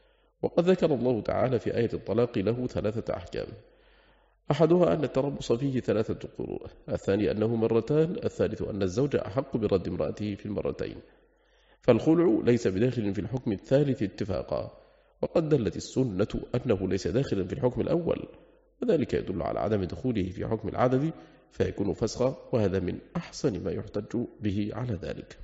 Speaker 1: وقد ذكر الله تعالى في آية الطلاق له 3 أحكام، أحدها أن التربص فيه 3 قروء، الثاني أنه مرتان، الثالث أن الزوج أحق برد امرأته في المرتين. فالخلع ليس بداخل في الحكم الثالث اتفاقا، وقد دلت السنة أنه ليس داخلا في الحكم الأول، وذلك يدل على عدم دخوله في حكم العدد فيكون فسخا، وهذا من أحسن ما يحتج به على ذلك.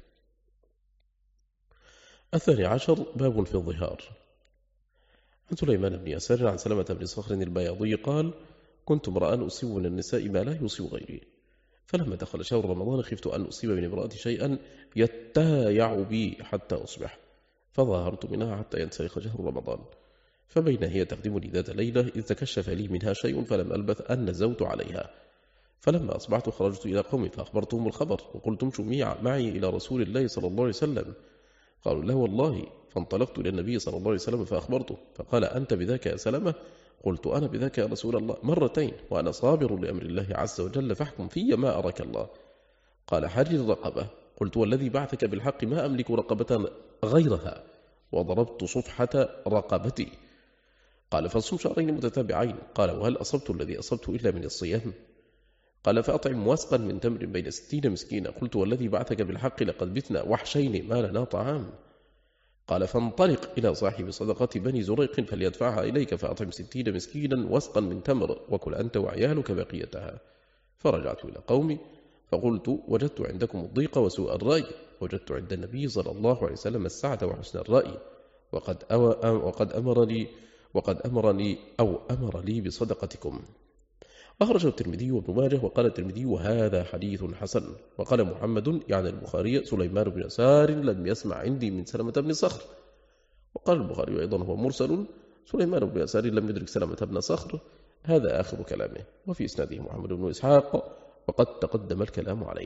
Speaker 1: 12 باب في الظهار. عن سليمان بن يسار عن سلمة بن صخر البياضي قال كنت امرأ أصيب من النساء ما لا يصيب غيري، فلما دخل شهر رمضان خفت أن أصيب من امرأتي شيئا يتايع بي حتى أصبح، فظاهرت منها حتى ينسلخ شهر رمضان، فبين هي تخدمني ذات ليلة إذ تكشف لي منها شيء فلم ألبث أن نزوت عليها، فلما أصبحت خرجت إلى قومي فأخبرتهم الخبر وقلت امشوا معي إلى رسول الله صلى الله عليه وسلم، قالوا لا والله، فانطلقت إلى النبي صلى الله عليه وسلم فأخبرته، فقال أنت بذاك يا سلمة؟ قلت أنا بذاك يا رسول الله مرتين، وأنا صابر لأمر الله عز وجل فاحكم في ما أراك الله. قال حرر رقبة. قلت والذي بعثك بالحق ما أملك رقبة غيرها، وضربت صفحة رقبتي. قال فصم 2 شهرين متتابعين. قال وهل أصبت الذي أصبت إلا من الصيام؟ قال فأطعم وسقا من تمر بين 60 مسكينا. قلت والذي بعثك بالحق لقد بتنا وحشين ما لنا طعام. قال فانطلق إلى صاحب صدقة بني زريق فليدفعها إليك فأطعم 60 مسكينا وسقا من تمر وكل أنت وعيالك بقيتها. فرجعت إلى قومي فقلت وجدت عندكم الضيق وسوء الرأي، وجدت عند النبي صلى الله عليه وسلم السعة وحسن الرأي، وقد أمر لي بصدقتكم. أخرجه الترمذي وابن ماجه. وقال الترمذي وهذا حديث حسن. وقال محمد يعني البخاري سليمان بن يسار لم يسمع عندي من سلمة بن صخر. وقال البخاري أيضا هو مرسل، سليمان بن يسار لم يدرك سلمة بن صخر. هذا آخر كلامه. وفي إسناده محمد بن إسحاق وقد تقدم الكلام عليه.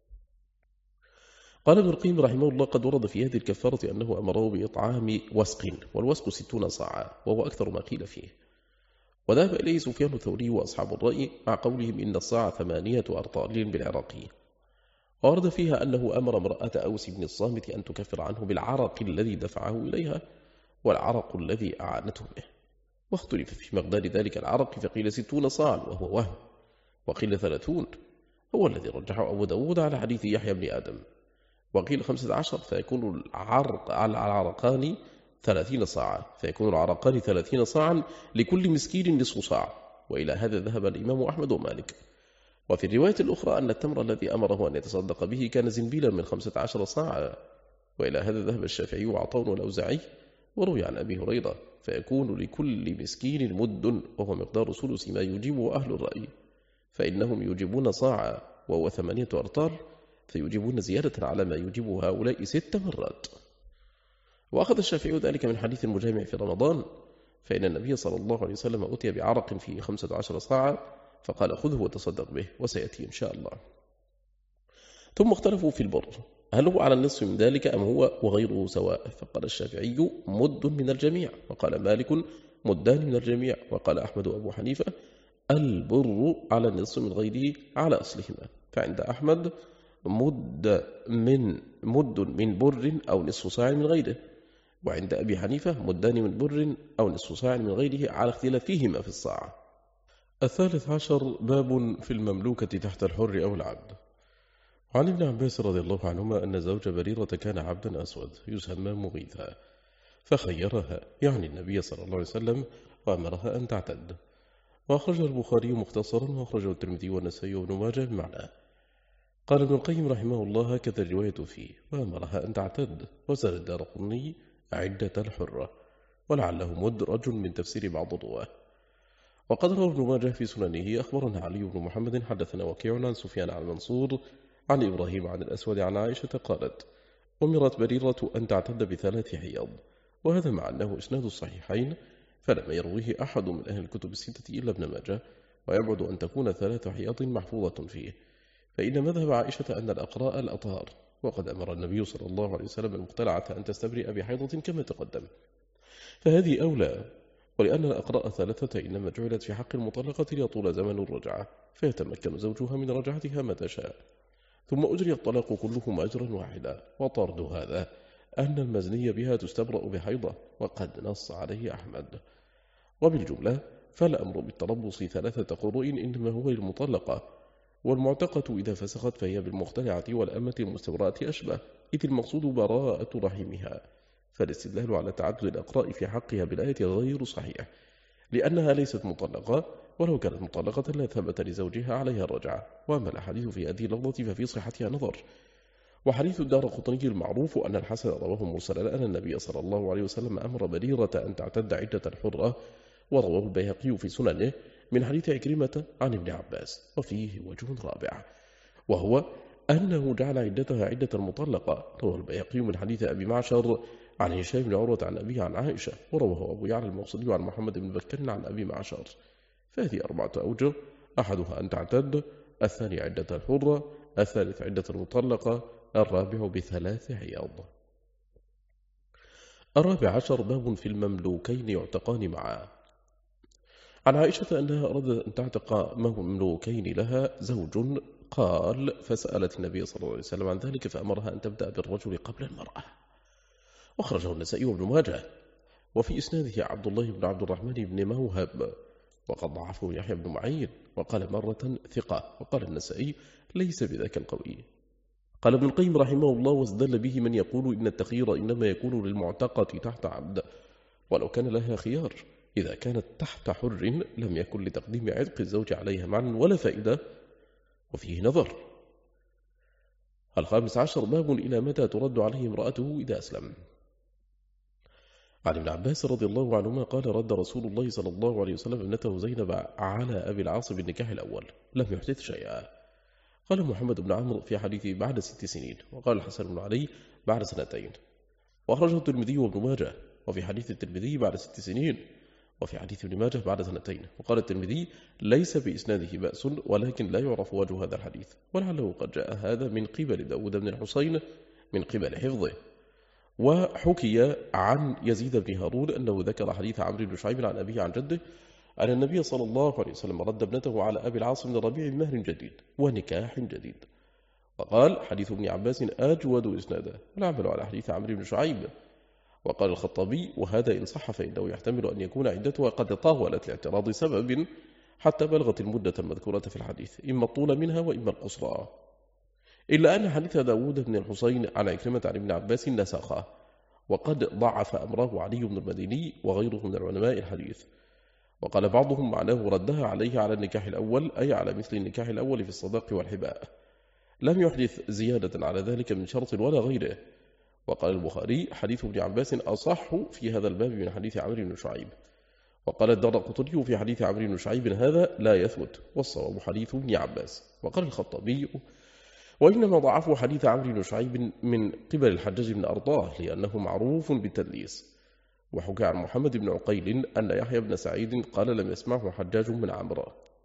Speaker 1: قال ابن القيم رحمه الله: قد ورد في هذه الكفارة أنه أمره بإطعام وسق، والوسق 60 صاعا، وهو أكثر ما قيل فيه. وذهب إليه سفيان الثوري وأصحاب الرأي مع قولهم إن الصاع 8 أرطال بالعراقي. وورد فيها أنه أمر امرأة أوس بن الصامت أن تكفر عنه بالعرق الذي دفعه إليها والعرق الذي أعانته به. واختلف في مقدار ذلك العرق، فقيل 60 صاعا وهو وهم، وقيل 30، هو الذي رجحه أبو داود على حديث يحيى بن آدم، وقيل 15، فيكون العرقان 30 صاعا، فيكون العرقان 30 صاعا لكل مسكين نصف صاع. وإلى هذا ذهب الإمام أحمد ومالك. وفي الرواية الأخرى أن التمر الذي أمره أن يتصدق به كان زنبيلا من 15 صاعا. وإلى هذا ذهب الشافعي وعطاء والأوزاعي. وروي عن أبي هريرة: فيكون لكل مسكين مد، وهو مقدار ثلث ما يجيبه أهل الرأي، فإنهم يجيبون صاعا وهو 8 أرطال، فيجيبون زيادة على ما يجيب هؤلاء 6 مرات. وأخذ الشافعي ذلك من حديث المجامع في رمضان، فإن النبي صلى الله عليه وسلم أتي بعرق فيه 15 صاعا، فقال: خذه وتصدق به، وسيأتي إن شاء الله. ثم اختلفوا في البر، هل هو على النصف من ذلك أم هو وغيره سواء؟ فقال الشافعي: مد من الجميع، وقال مالك: مدان من الجميع، وقال أحمد وأبو حنيفة: البر على النصف من غيره على أصلهما. فعند أحمد مد من بر أو نصف صاع من غيره، وعند أبي حنيفة مدان من بر أو نصف صاع من غيره على اختلافهما في الصاع. 13 باب في المملوكة تحت الحر أو العبد. عن ابن عباس رضي الله عنهما أن زوج بريرة كان عبدا أسود يسمى مغيثا، فخيرها، يعني النبي صلى الله عليه وسلم، وأمرها أن تعتد. وأخرجه البخاري مختصرا، وأخرجه الترمذي والنسائي وابن ماجه بمعنى. قال ابن القيم رحمه الله: هكذا الرواية فيه، وأمرها أن تعتد. وزاد الدارقطني عدة الحرة، ولعله مدرج من تفسير بعض الرواه. وقد روى ابن ماجه في سننه: أخبرنا علي بن محمد حدثنا وكيع عن سفيان عن منصور عن إبراهيم عن الأسود عن عائشة قالت: أمرت بريرة أن تعتد ب3 حيض. وهذا مع أنه إسناد الصحيحين، فلم يرويه أحد من أهل الكتب الستة إلا ابن ماجه، ويبعد أن تكون 3 حيض محفوظة فيه، فإن مذهب عائشة أن الأقراء الأطهار، وقد أمر النبي صلى الله عليه وسلم المقتلعة أن تستبرئ بحيضة كما تقدم، فهذه أولى. ولأن الأقراء 3 إنما جعلت في حق المطلقة ليطول زمن الرجعة، فيتمكن زوجها من رجعتها متى شاء، ثم أجري الطلاق كلهم أجرا واحدا. وطرد هذا أن المزني بها تستبرأ بحيضة، وقد نص عليه أحمد. وبالجملة فالأمر بالتربص 3 قروء إنما هو للمطلقة، والمعتقة إذا فسخت فهي بالمختلعة والأمة المستبرأة أشبه، إذ المقصود براءة رحمها. فالاستدلال على تعدد الأقراء في حقها بالآية غير صحيح، لأنها ليست مطلقة، ولو كانت مطلقة لا ثبت لزوجها عليها الرجعة. وأما الأحاديث في هذه اللفظة ففي صحتها نظر. وحديث الدارقطني المعروف أن الحسن رواه مرسلا أن النبي صلى الله عليه وسلم أمر بريرة أن تعتد عدة الحرة، ورواه البيهقي في سننه من حديث عكرمة عن ابن عباس. وفيه وجه رابع، وهو أنه جعل عدتها عدة المطلقة. رواه البيهقي من حديث أبي معشر عن هشام بن عروة عن أبيه عن عائشة، ورواه أبو يعلى الموصلي عن محمد بن بكر عن أبي معشر. فهذه 4 أوجه: أحدها أن تعتد، الثاني عدة الحرة، الثالث عدة المطلقة، الرابع ب3 حيض. 14 باب في المملوكين يعتقان معا. عن عائشة أنها أرادت أن تعتق مملوكين لها زوج، قال: فسألت النبي صلى الله عليه وسلم عن ذلك، فأمرها أن تبدأ بالرجل قبل المرأة. وخرجه النسائي وابن ماجه، وفي إسناده عبد الله بن عبد الرحمن بن موهب، وقد ضعفه يحيى بن معين، وقال مرة ثقة. وقال النسائي: ليس بذاك القوي. قال ابن القيم رحمه الله: واستدل به من يقول إن التخيير إنما يكون للمعتقة تحت عبد، ولو كان لها خيار. إذا كانت تحت حر لم يكن لتقديم عتق الزوج عليها معنى ولا فائدة، وفيه نظر. 15 باب إلى متى ترد عليه امرأته إذا أسلم. عن ابن عباس رضي الله عنهما قال: رد رسول الله صلى الله عليه وسلم ابنته زينب على أبي العاص بالنكاح الأول، لم يحدث شيئا. قال محمد بن عمرو في حديثه بعد 6 سنين، وقال الحسن بن علي بعد 2 سنين. وأخرجه الترمذي وابن ماجه، وفي حديث الترمذي بعد 6 سنين، وفي حديث ابن ماجه بعد 2 سنين. وقال الترمذي ليس بإسناده بأس، ولكن لا يعرف وجه هذا الحديث، ولعله قد جاء هذا من قبل داود بن الحسين من قبل حفظه. وحكي عن يزيد بن هارون أنه ذكر حديث عمرو بن شعيب عن أبيه عن جده أن النبي صلى الله عليه وسلم رد ابنته على أبي العاص بن الربيع بمهر جديد ونكاح جديد. وقال حديث ابن عباس أجود إسنادا، والعمل على حديث عمرو بن شعيب. وقال الخطابي وهذا إن صح فإنه يحتمل أن يكون عدتها قد طاولت لاعتراض سبب حتى بلغت المدة المذكورة في الحديث، إما الطول منها وإما القصرى، إلا أن حديث داود بن الحسين عن عكرمة عن ابن عباس نسخه، وقد ضعف أمره علي بن المديني وغيره من العلماء الحديث. وقال بعضهم معناه ردها عليه على النكاح الأول، أي على مثل النكاح الأول في الصداق والحباء، لم يحدث زيادة على ذلك من شرط ولا غيره. وقال البخاري حديث ابن عباس أصح في هذا الباب من حديث عمرو بن شعيب. وقال الدارقطني في حديث عمرو بن شعيب هذا لا يثبت، والصواب حديث ابن عباس. وقال الخطابي وإنما ضعفوا حديث عمرو بن شعيب من قبل الحجاج بن أرطاه لأنه معروف بالتدليس. وحكى عن محمد بن عقيل أن يحيى بن سعيد قال لم يسمعه حجاج من عمرو.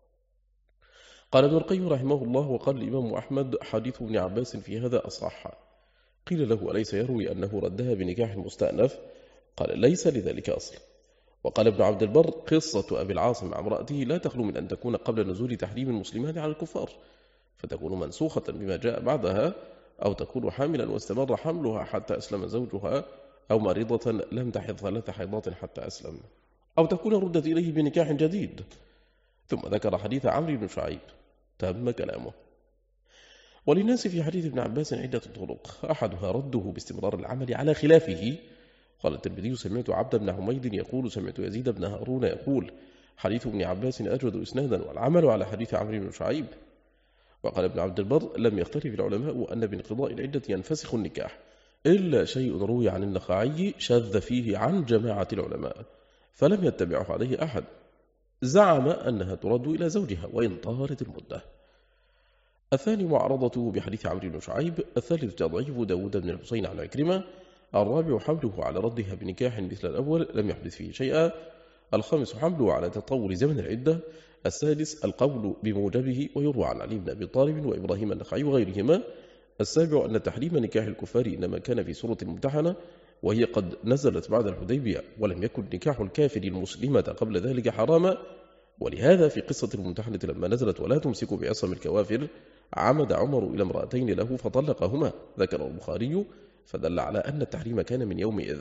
Speaker 1: قال ابن القيم رحمه الله وقال الإمام أحمد حديث ابن عباس في هذا أصح. قيل له أليس يروي أنه ردها بنكاح مستأنف؟ قال ليس لذلك أصل. وقال ابن عبد البر قصة أبي العاص مع امرأته لا تخلو من أن تكون قبل نزول تحريم المسلمات على الكفار، فتكون منسوخة بما جاء بعدها، أو تكون حاملا واستمر حملها حتى أسلم زوجها، أو مريضة لم تحض 3 حيضات حتى أسلم، أو تكون ردت إليه بنكاح جديد. ثم ذكر حديث عمرو بن شعيب. تم كلامه. وللناس في حديث ابن عباس عدة طرق، أحدها رده باستمرار العمل على خلافه. قال الترمذي سمعت عبد بن حميد يقول سمعت يزيد بن هارون يقول حديث ابن عباس أجود إسنادا والعمل على حديث عمرو بن شعيب. وقال ابن عبد البر لم يختلف العلماء أن بانقضاء العدة ينفسخ النكاح، إلا شيء روي عن النخعي شذ فيه عن جماعة العلماء فلم يتبعه عليه أحد، زعم أنها ترد إلى زوجها وإن طالت المدة. الثاني معارضته بحديث عمرو بن شعيب. الثالث تضعيف داود بن الحسين على عكرمة. الرابع حمله على ردها بنكاح مثل الأول لم يحدث فيه شيئا. الخامس حمله على تطور زمن العدة. السادس القول بموجبه، ويروى عن علي بن أبي طالب وإبراهيم النخعي وغيرهما. السابع أن تحريم نكاح الكفار إنما كان في سورة الممتحنة، وهي قد نزلت بعد الحديبية، ولم يكن نكاح الكافر المسلمة قبل ذلك حراما. ولهذا في قصة الممتحنة لما نزلت ولا تمسكوا بعصم الكوافر عمد عمر إلى امرأتين له فطلقهما، ذكر البخاري، فدل على أن التحريم كان من يومئذ.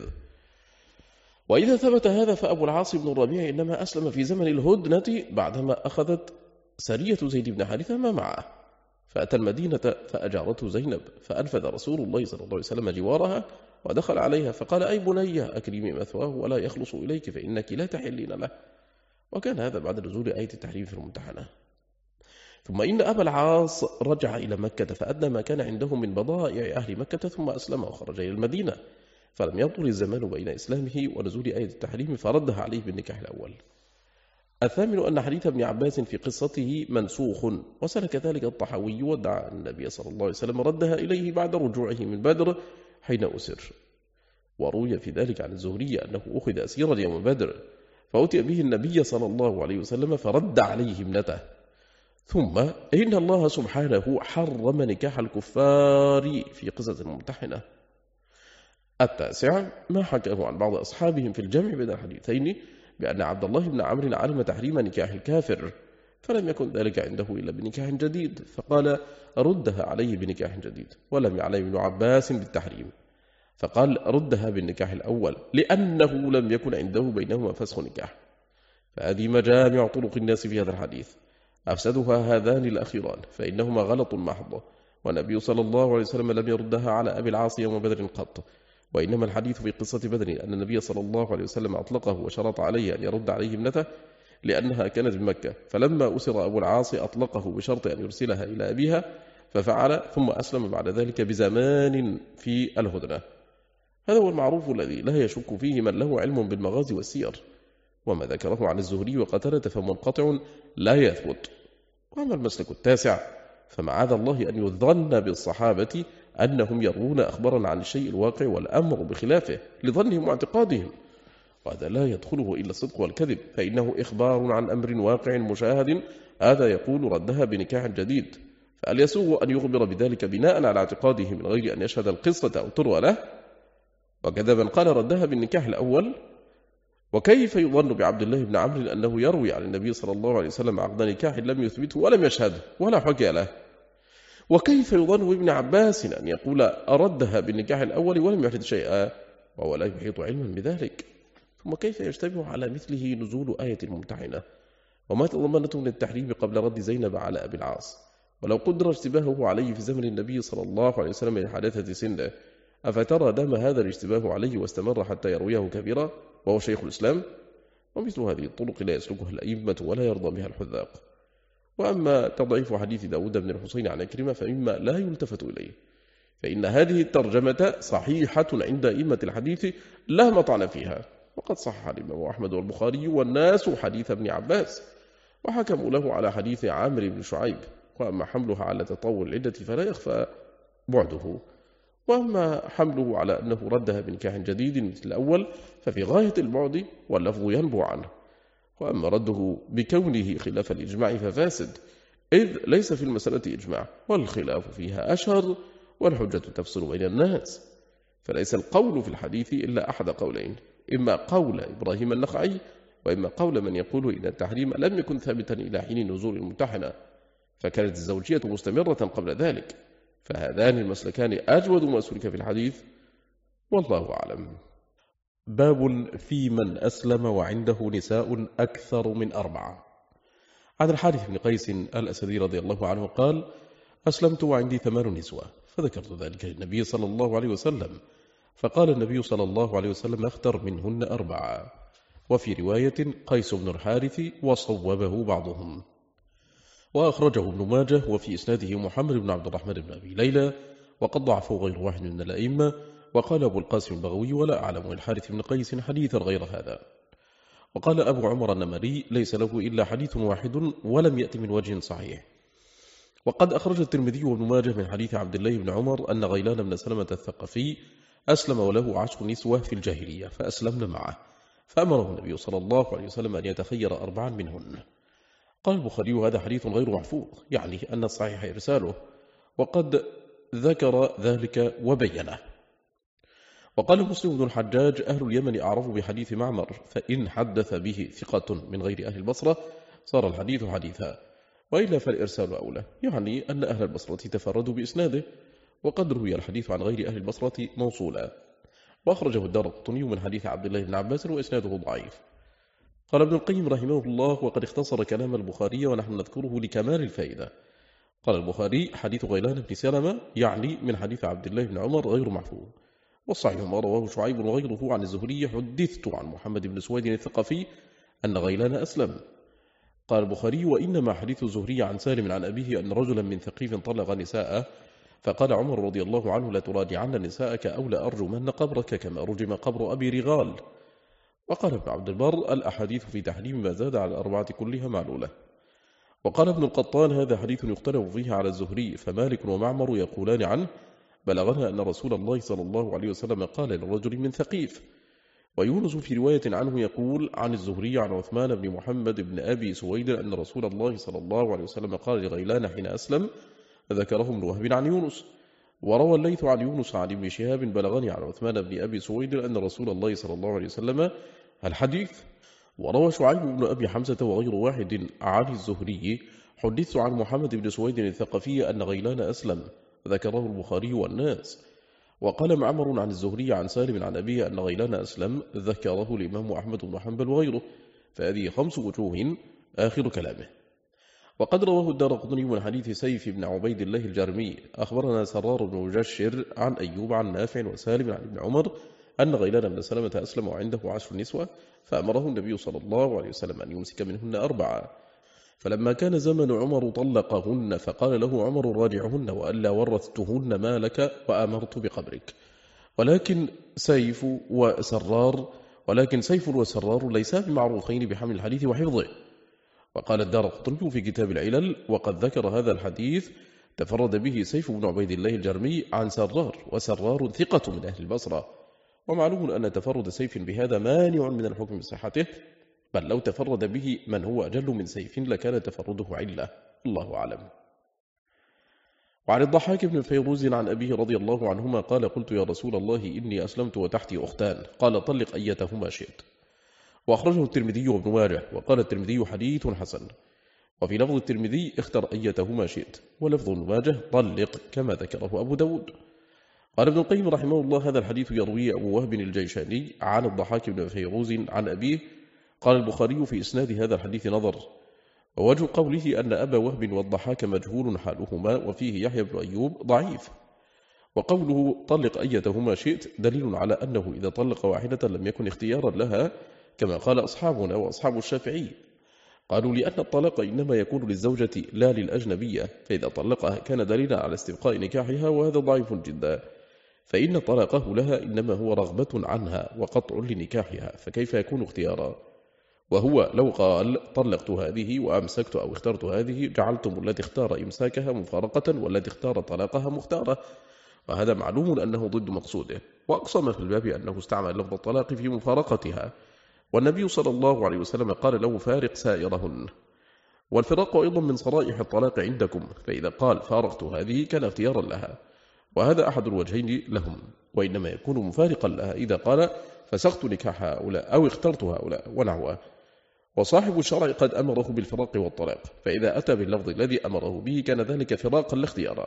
Speaker 1: وإذا ثبت هذا فأبو العاص بن الربيع إنما أسلم في زمن الهدنة بعدما أخذت سرية زيد بن حارثة ما معه، فأتى المدينة فأجارته زينب، فأنفذ رسول الله صلى الله عليه وسلم جوارها ودخل عليها فقال أي بني أكرمي مثواه ولا يخلص إليك فإنك لا تحلين له. وكان هذا بعد نزول آية التحريم في الممتحنة. ثم إن أبا العاص رجع إلى مكة فأدنى ما كان عنده من بضائع أهل مكة ثم أسلم وخرج إلى المدينة، فلم يطول الزمان بين إسلامه ونزول آية التحريم فردها عليه بالنكاح الأول. الثامن أن حديث ابن عباس في قصته منسوخ، وسلك ذلك الطحاوي وادعى أن النبي صلى الله عليه وسلم ردها إليه بعد رجوعه من بدر حين أسر. وروي في ذلك عن الزهري أنه أخذ أسيرا يوم بدر فأتي به النبي صلى الله عليه وسلم فرد عليه ابنته. ثم إن الله سبحانه حرم نكاح الكفار في قصة الممتحنة. التاسع ما حكاه عن بعض أصحابهم في الجمع بين الحديثين بأن عبد الله بن عمرو علم تحريم نكاح الكافر فلم يكن ذلك عنده إلا بنكاح جديد، فقال ردها عليه بنكاح جديد، ولم يعلم ابن عباس بالتحريم فقال ردها بالنكاح الأول لأنه لم يكن عنده بينهما فسخ نكاح. فهذه مجامع طرق الناس في هذا الحديث، أفسدها هذان الأخيران فإنهما غلط محض، والنبي صلى الله عليه وسلم لم يردها على أبي العاص يوم بدر قط، وإنما الحديث في قصة بدر أن النبي صلى الله عليه وسلم أطلقه وشرط عليه أن يرد عليه ابنته لأنها كانت بمكة، فلما أسر أبو العاص أطلقه بشرط أن يرسلها إلى أبيها ففعل، ثم أسلم بعد ذلك بزمان في الهدنة. هذا هو المعروف الذي لا يشك فيه من له علم بالمغازي والسير، وما ذكره عن الزهري وقتادة فمنقطع لا يثبت. وأما المسلك التاسع فمعاذ الله أن يظن بالصحابة أنهم يروون أخبارا عن الشيء الواقع والأمر بخلافه لظنهم واعتقادهم، وهذا لا يدخله إلا الصدق والكذب، فإنه إخبار عن أمر واقع مشاهد، هذا يقول ردها بنكاح جديد، فهل يسوغ أن يخبر بذلك بناء على اعتقاده من غير أن يشهد القصة أو تروى له؟ وكذا من قال ردها بالنكاح الأول. وكيف يظن بعبد الله بن عمرو أنه يروي عن النبي صلى الله عليه وسلم عقد نكاح لم يثبته ولم يشهده ولا حكي له؟ وكيف يظن بابن عباس أن يقول أردها بالنكاح الأول ولم يحدث شيئا وهو لا يحيط علما بذلك؟ ثم كيف يشتبه على مثله نزول آية الممتحنة وما تضمنته من التحريم قبل رد زينب على أبي العاص؟ ولو قدر اشتباهه عليه في زمن النبي صلى الله عليه وسلم من حادثة سنه، أفترى دام هذا الاشتباه عليه واستمر حتى يرويه كبيرا وهو شيخ الإسلام؟ ومثل هذه الطرق لا يسلكها الأئمة ولا يرضى بها الحذاق. وأما تضعيف حديث داود بن الحسين عن أكرمة فمما لا يلتفت إليه، فإن هذه الترجمة صحيحة عند أئمة الحديث لا مطعن فيها، وقد صح الإمام أحمد والبخاري والناس حديث ابن عباس، وحكموا له على حديث عامر بن شعيب. وأما حملها على تطور العدة فلا يخفى بعده، وأما حمله على أنه ردها بنكاح جديد مثل الأول ففي غاية البعد واللفظ ينبع عنه. وأما رده بكونه خلاف الإجماع ففاسد، إذ ليس في المسألة إجماع والخلاف فيها أشهر والحجة تفصل بين الناس، فليس القول في الحديث إلا أحد قولين، إما قول إبراهيم النخعي وإما قول من يقول إن التحريم لم يكن ثابتا إلى حين نزول الممتحنة، فكانت الزوجية مستمرة قبل ذلك، فهذان المسلكان أجود ما سلك في الحديث، والله أعلم. باب في من أسلم وعنده نساء أكثر من 4. عن الحارث بن قيس الأسدي رضي الله عنه قال: أسلمت وعندي 8 نسوة، فذكرت ذلك للنبي صلى الله عليه وسلم، فقال النبي صلى الله عليه وسلم: اختر منهن 4. وفي رواية قيس بن الحارث وصوبه بعضهم. وأخرجه ابن ماجه وفي إسناده محمد بن عبد الرحمن بن أبي ليلى، وقد ضعفه غير واحد من الأئمة. وقال أبو القاسم البغوي: ولا أعلم الحارث بن قيس حديثا غير هذا. وقال أبو عمر النمري: ليس له إلا حديث واحد ولم يأت من وجه صحيح. وقد أخرج الترمذي وابن ماجه من حديث عبد الله بن عمر أن غيلان بن سلمة الثقفي أسلم وله 10 نسوة في الجاهلية فأسلمن معه، فأمره النبي صلى الله عليه وسلم أن يتخير 4 منهن. قال البخاري: هذا حديث غير محفوظ، يعني أن الصحيح إرساله، وقد ذكر ذلك وبينه. وقال مسلم بن الحجاج: أهل اليمن أعرف بحديث معمر، فإن حدث به ثقة من غير أهل البصرة صار الحديث حديثا، وإلا فالإرسال أولى، يعني أن أهل البصرة تفردوا بإسناده، وقد روي الحديث عن غير أهل البصرة موصولا. وأخرجه الدارقطني من حديث عبد الله بن عباس وإسناده ضعيف. قال ابن القيم رحمه الله: وقد اختصر كلام البخاري ونحن نذكره لكمال الفائدة. قال البخاري: حديث غيلان بن سلمة يعني من حديث عبد الله بن عمر غير محفوظ، والصحيح ما رواه شعيب وغيره عن الزهري: حدثت عن محمد بن سويد الثقفي أن غيلان أسلم. قال البخاري: وإنما حديث الزهري عن سالم عن أبيه أن رجلا من ثقيف طلق نساءه، فقال عمر رضي الله عنه: لا تراجعن نساءك أو لا أرجمن قبرك كما رجم قبر أبي رغال. وقال ابن عبد البر: الأحاديث في تحريم ما زاد على 4 كلها معلولة. وقال ابن القطان: هذا حديث يختلف فيه على الزهري، فمالك ومعمر يقولان عنه: بلغنا أن رسول الله صلى الله عليه وسلم قال للرجل من ثقيف. ويونس في رواية عنه يقول عن الزهري عن عثمان بن محمد بن أبي سويد أن رسول الله صلى الله عليه وسلم قال لغيلان حين أسلم، ذكره ابن وهب عن يونس. وروى الليث عن يونس عن ابن شهاب: بلغني عن عثمان بن أبي سويد أن رسول الله صلى الله عليه وسلم الحديث. وروى شعيب بن أبي حمزة وغير واحد عن الزهري: حدثت عن محمد بن سويد الثقفي أن غيلان أسلم، ذكره البخاري والناس. وقال معمر عن الزهري عن سالم عن أبيه أن غيلان أسلم، ذكره الإمام أحمد بن حنبل وغيره، فهذه 5 وجوه آخر كلامه. وقد رواه الدارقطني من حديث سيف بن عبيد الله الجرمي: أخبرنا سرار بن مجشر عن أيوب عن نافع وسالم عن ابن عمر أن غيلان بن سلمة أسلم وعنده 10 نسوة، فأمره النبي صلى الله عليه وسلم أن يمسك منهن 4. فلما كان زمن عمر طلقهن، فقال له عمر: راجعهن وألا ورثتهن مالك وأمرت بقبرك. ولكن سيف وسرار ليسا بمعروفين بحمل الحديث وحفظه. وقال الدارقطني في كتاب العلل: وقد ذكر هذا الحديث تفرد به سيف بن عبيد الله الجرمي عن سرار، وسرار ثقة من أهل البصرة، ومعلوم أن تفرد سيف بهذا مانع من الحكم بصحته، بل لو تفرد به من هو أجل من سيف لكان تفرده علة. الله أعلم. وعن الضحاك بن فيروز عن أبيه رضي الله عنهما قال: قلت يا رسول الله إني أسلمت وتحتي أختان، قال: طلق أيتهما شئت. وأخرجه الترمذي وابن ماجه، وقال الترمذي حديث حسن. وفي لفظ الترمذي: اختر أيتهما شئت، ولفظ ابن ماجه: طلق، كما ذكره أبو داود. قال ابن القيم رحمه الله: هذا الحديث يرويه أبو وهب الجيشاني عن الضحاك بن فيروز عن أبيه. قال البخاري: في إسناد هذا الحديث نظر، ووجه قوله أن أبا وهب والضحاك مجهول حالهما، وفيه يحيى بن أيوب ضعيف. وقوله طلق أيتهما شئت دليل على أنه إذا طلق واحدة لم يكن اختيارا لها، كما قال أصحابنا وأصحاب الشافعي. قالوا: لأن الطلاق إنما يكون للزوجة لا للأجنبية، فإذا طلقها كان دليلا على استبقاء نكاحها، وهذا ضعيف جدا، فإن طلاقه لها إنما هو رغبة عنها وقطع لنكاحها، فكيف يكون اختيارا؟ وهو لو قال: طلقت هذه وأمسكت أو اخترت هذه، جعلتم الذي اختار إمساكها مفارقة والذي اختار طلاقها مختارة، وهذا معلوم أنه ضد مقصوده. وأقسم في الباب أنه استعمل لفظ الطلاق في مفارقتها، والنبي صلى الله عليه وسلم قال له: فارق سائرهن. والفراق أيضا من صرائح الطلاق عندكم، فإذا قال: فارقت هذه كان اختيارا لها، وهذا أحد الوجهين لهم، وإنما يكون مفارقا لها إذا قال: فسخت نكاح هؤلاء أو اخترت هؤلاء ونحوه. وصاحب الشرع قد أمره بالفراق والطلاق، فإذا أتى باللفظ الذي أمره به كان ذلك فراقا لا اختيارا.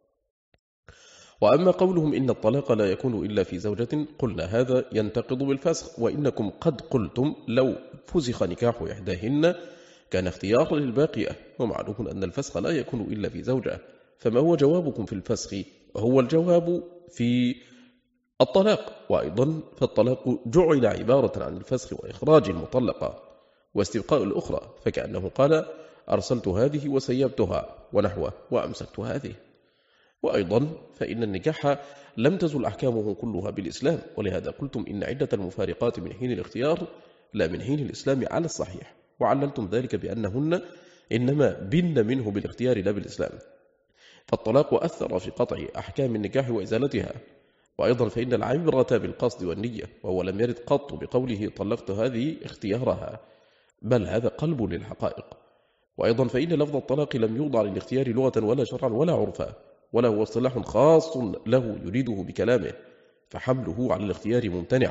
Speaker 1: وأما قولهم إن الطلاق لا يكون إلا في زوجة، قلنا هذا ينتقض بالفسخ، وإنكم قد قلتم لو فسخ نكاح إحداهن كان اختيارا للباقية، ومعلوم أن الفسخ لا يكون إلا في زوجة، فما هو جوابكم في الفسخ؟ هو الجواب في الطلاق. وأيضا فالطلاق جعل عبارة عن الفسخ وإخراج المطلقة واستبقاء الأخرى، فكأنه قال: أرسلت هذه وسيبتها ونحوه، وأمسكت هذه. وأيضا فإن النكاح لم تزل أحكامه كلها بالإسلام، ولهذا قلتم إن عدة المفارقات من حين الاختيار لا من حين الإسلام على الصحيح، وعللتم ذلك بأنهن إنما بن منه بالاختيار لا بالإسلام، فالطلاق أثر في قطع أحكام النكاح وإزالتها. وأيضا فإن العبرة بالقصد والنية، وهو لم يرد قط بقوله طلقت هذه اختيارها، بل هذا قلب للحقائق. وأيضا فإن لفظ الطلاق لم يوضع للاختيار لغة ولا شرعا ولا عرفا، ولا هو اصطلاح خاص له يريده بكلامه، فحمله على الاختيار ممتنع.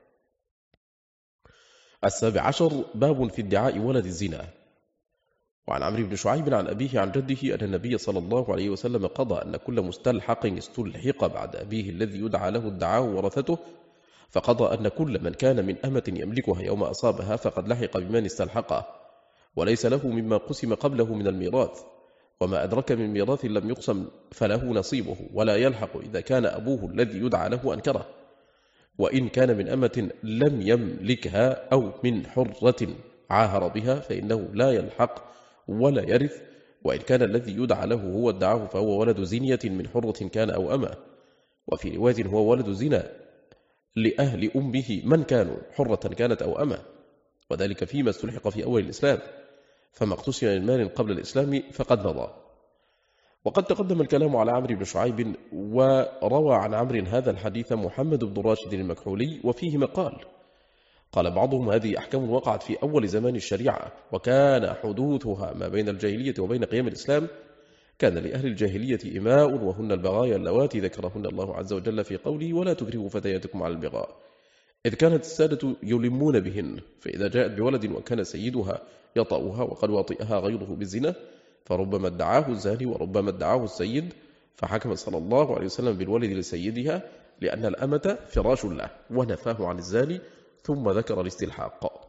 Speaker 1: 17 باب في ادعاء ولد الزنا. وعن عمرو بن شعيب عن أبيه عن جده أن النبي صلى الله عليه وسلم قضى أن كل مستلحق استلحق بعد أبيه الذي يدعى له ادعاه ورثته، فقضى أن كل من كان من أمة يملكها يوم أصابها فقد لحق بمن استلحقه، وليس له مما قسم قبله من الميراث، وما أدرك من ميراث لم يقسم فله نصيبه، ولا يلحق إذا كان أبوه الذي يدعى له أنكره، وإن كان من أمة لم يملكها أو من حرة عاهر بها فإنه لا يلحق ولا يرث، وإن كان الذي يدعى له هو ادعاه فهو ولد زنية من حرة كان أو أمة. وفي رواية هو ولد زنا لأهل أمه من كانوا حرة كانت أو أمة، وذلك فيما استلحق في أول الإسلام، فما اقتسم من مال قبل الإسلام فقد مضى. وقد تقدم الكلام على عمرو بن شعيب، وروى عن عمرو هذا الحديث محمد بن راشد المكحولي، وفيه مقال. قال بعضهم: هذه أحكام وقعت في أول زمان الشريعة، وكان حدوثها ما بين الجاهلية وبين قيام الإسلام. كان لأهل الجاهلية إماء وهن البغايا اللواتي ذكرهن الله عز وجل في قوله: ولا تكرهوا فتياتكم على البغاء، إذ كانت السادة يلمون بهن، فإذا جاءت بولد وكان سيدها يطأها وقد وطئها غيره بالزنا، فربما ادعاه الزاني وربما ادعاه السيد، فحكم صلى الله عليه وسلم بالولد لسيدها لأن الأمة فراش له، ونفاه عن الزاني، ثم ذكر الاستلحاق.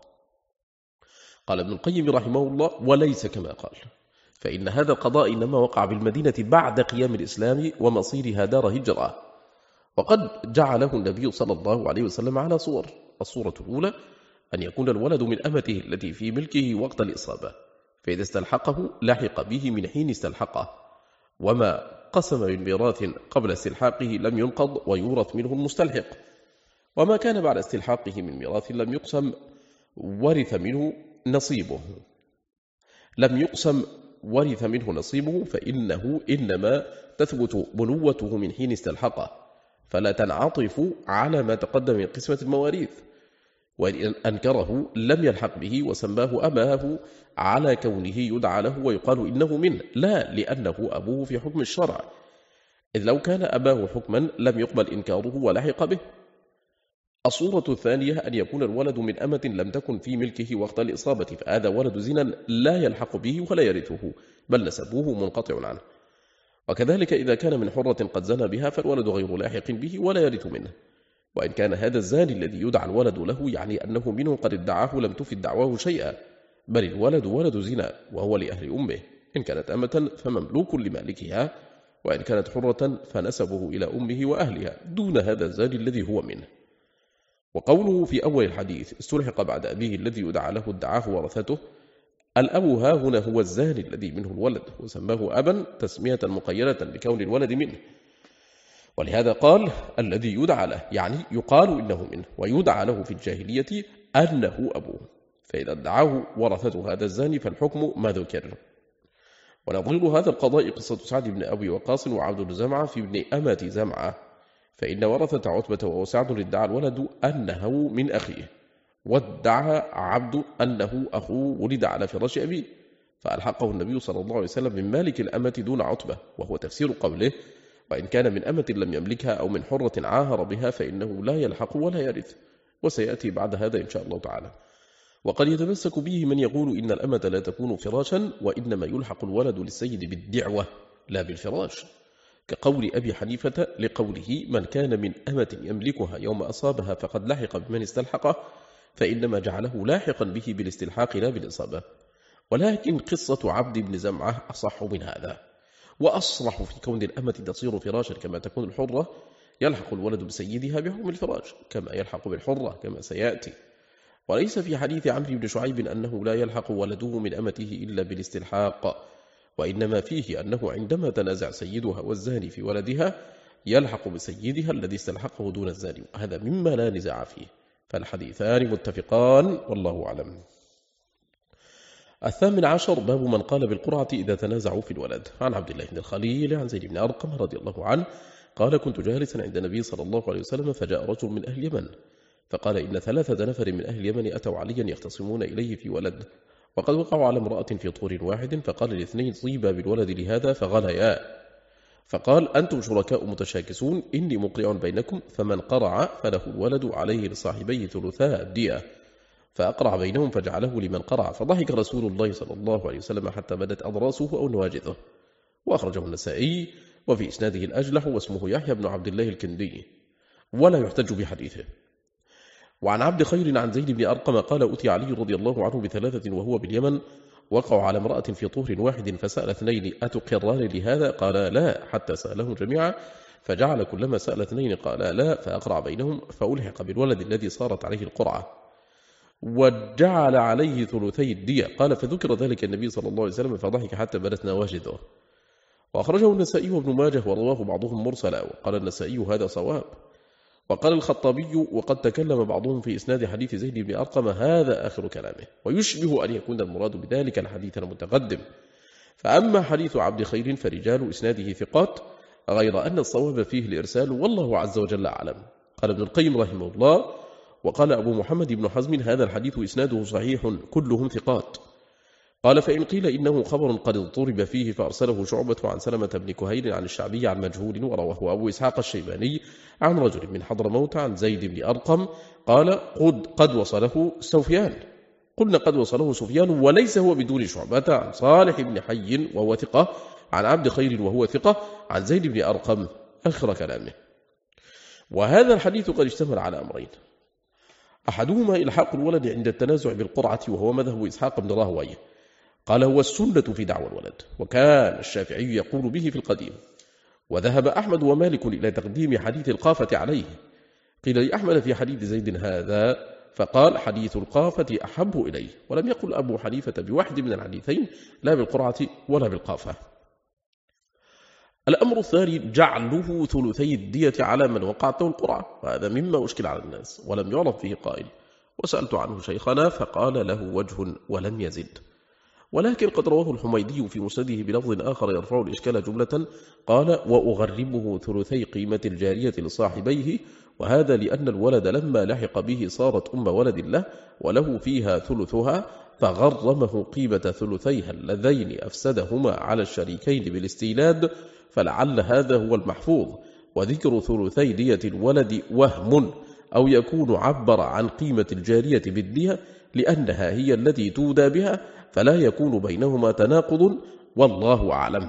Speaker 1: قال ابن القيم رحمه الله: وليس كما قال، فإن هذا القضاء إنما وقع بالمدينة بعد قيام الإسلام ومصيرها دار هجرة، وقد جعله النبي صلى الله عليه وسلم على صور. الصورة الأولى أن يكون الولد من أمته التي في ملكه وقت الإصابة، فإذا استلحقه لحق به من حين استلحقه، وما قسم من ميراث قبل استلحاقه لم ينقض ويورث منه المستلحق، وما كان بعد استلحاقه من ميراث لم يقسم ورث منه نصيبه، فإنه إنما تثبت بنوته من حين استلحقه، فلا تنعطف على ما تقدم من قسمة المواريث، وإن أنكره لم يلحق به وسماه أباه على كونه يدعى له ويقال إنه منه، لا لأنه أبوه في حكم الشرع، إذ لو كان أباه حكما لم يقبل إنكاره ولحق به. الصورة الثانية أن يكون الولد من أمة لم تكن في ملكه وقت الإصابة، فهذا ولد زنا لا يلحق به ولا يرثه، بل نسبه منقطع عنه. وكذلك إذا كان من حرة قد زنى بها فالولد غير لاحق به ولا يرث منه، وإن كان هذا الزاني الذي يدعى الولد له يعني أنه منه قد ادعاه لم تفد دعواه شيئا، بل الولد ولد زنا وهو لأهل أمه، إن كانت أمة فمملوك لمالكها، وإن كانت حرة فنسبه إلى أمه وأهلها دون هذا الزاني الذي هو منه. وقوله في أول الحديث استلحق بعد أبيه الذي يدعى له ادعاه ورثته، الأب ها هنا هو الزاني الذي منه الولد، وسماه أبا تسمية مقيدة بكون الولد منه، ولهذا قال الذي يدعى له، يعني يقال إنه منه، ويدعى له في الجاهلية أنه أبوه، فإذا ادعاه ورثته هذا الزاني فالحكم ما ذكر. ونظير هذا القضاء قصة سعد بن أبي وقاص وعبد بن زمعة في ابن أمة زمعة، فإن ورثة عتبة وهو سعد ادعى الولد أنه من أخيه، وادعى عبد أنه أخوه ولد على فراش أبيه، فألحقه النبي صلى الله عليه وسلم من مالك الأمة دون عتبة، وهو تفسير قوله وإن كان من أمة لم يملكها أو من حرة عاهر بها فإنه لا يلحق ولا يرث، وسيأتي بعد هذا إن شاء الله تعالى. وقد يتمسك به من يقول إن الأمة لا تكون فراشا، وإنما يلحق الولد للسيد بالدعوة لا بالفراش، كقول أبي حنيفة لقوله من كان من أمة يملكها يوم أصابها فقد لحق بمن استلحقه، فإنما جعله لاحقا به بالاستلحاق لا بالإصابة. ولكن قصة عبد بن زمعة أصح من هذا، وأصرح في كون الأمة تصير فراشا كما تكون الحرة، يلحق الولد بسيدها بحكم الفراش كما يلحق بالحرة كما سيأتي. وليس في حديث عمرو بن شعيب أنه لا يلحق ولده من أمته إلا بالاستلحاق، وإنما فيه أنه عندما تنازع سيدها والزاني في ولدها يلحق بسيدها الذي استلحقه دون الزاني، وهذا مما لا نزاع فيه، فالحديثان متفقان والله أعلم. 18 باب من قال بالقرعة إذا تنازعوا في الولد. عن عبد الله بن الخليل عن زيد بن أرقم رضي الله عنه قال كنت جالسا عند النبي صلى الله عليه وسلم فجاء رجل من أهل اليمن فقال إن 3 نفر من أهل اليمن أتوا عليا يختصمون إليه في ولد، وقد وقعوا على امرأة في طور واحد، فقال الاثنين طيبا بالولد لهذا فغليا، فقال أنتم شركاء متشاكسون إني مقرع بينكم، فمن قرع فله الولد عليه لصاحبيه ثلثاء الدية، فأقرع بينهم فجعله لمن قرع، فضحك رسول الله صلى الله عليه وسلم حتى بدت أضراسه أو نواجذه. وأخرجه النسائي وفي إسناده الأجلح واسمه يحيى بن عبد الله الكندي، ولا يحتج بحديثه. وعن عبد خير عن زيد بن أرقم قال أتي علي رضي الله عنه ب3 وهو باليمن، وقعوا على امرأة في طهر واحد، فسأل 2 أتقران لهذا؟ قال لا، حتى سألهم جميعا، فجعل كلما سأل 2 قال لا، فأقرع بينهم، فألحق بالولد الذي صارت عليه القرعة، وجعل عليه ثلثي الدية. قال فذكر ذلك النبي صلى الله عليه وسلم فضحك حتى بدت نواجذه. وأخرجه النسائي وابن ماجه ورواه بعضهم مرسلا، وقال النسائي هذا صواب. وقال الخطابي وقد تكلم بعضهم في إسناد حديث زيد بن أرقم هذا آخر كلامه، ويشبه أن يكون المراد بذلك الحديث المتقدم. فأما حديث عبد خير فرجال إسناده ثقات، غير أن الصواب فيه الإرسال، والله عز وجل أعلم. قال ابن القيم رحمه الله وقال أبو محمد بن حزم هذا الحديث إسناده صحيح كلهم ثقات. قال فإن قيل إنه خبر قد اضطرب فيه فأرسله شعبة عن سلمة بن كهيل عن الشعبي عن مجهول، ورواه أبو إسحاق الشيباني عن رجل من حضرموت عن زيد بن أرقم قال قد وصله سفيان، قلنا قد وصله سفيان وليس هو بدون شعبة عن صالح بن حي وهو ثقة عن عبد خير وهو ثقة عن زيد بن أرقم آخر كلامه. وهذا الحديث قد اشتمل على أمرين، أحدهما إلحاق الولد عند التنازع بالقرعة، وهو مذهب إسحاق بن راهويه، قال هو السنة في دعوى الولد، وكان الشافعي يقول به في القديم، وذهب أحمد ومالك إلى تقديم حديث القافة عليه. قيل لأحمد في حديث زيد هذا فقال حديث القافة أحب إليه، ولم يقل أبو حنيفة بواحد من الحديثين لا بالقرعة ولا بالقافة. الأمر الثاني جعله ثلثي الدية على من وقعته القرعة، وهذا مما أشكل على الناس ولم يعرف فيه قائل، وسألت عنه شيخنا فقال له وجه ولم يزد. ولكن قد رواه الحميدي في مسنده بلفظ آخر يرفع الإشكال جملة، قال: وأغربه ثلثي قيمة الجارية لصاحبيه، وهذا لأن الولد لما لحق به صارت أم ولد له وله فيها ثلثها، فغرمه قيمة ثلثيها اللذين أفسدهما على الشريكين بالاستيلاد، فلعل هذا هو المحفوظ. وذكر ثلثي دية الولد وهم، أو يكون عبر عن قيمة الجارية بالدية لأنها هي التي تودى بها، فلا يكون بينهما تناقض، والله أعلم.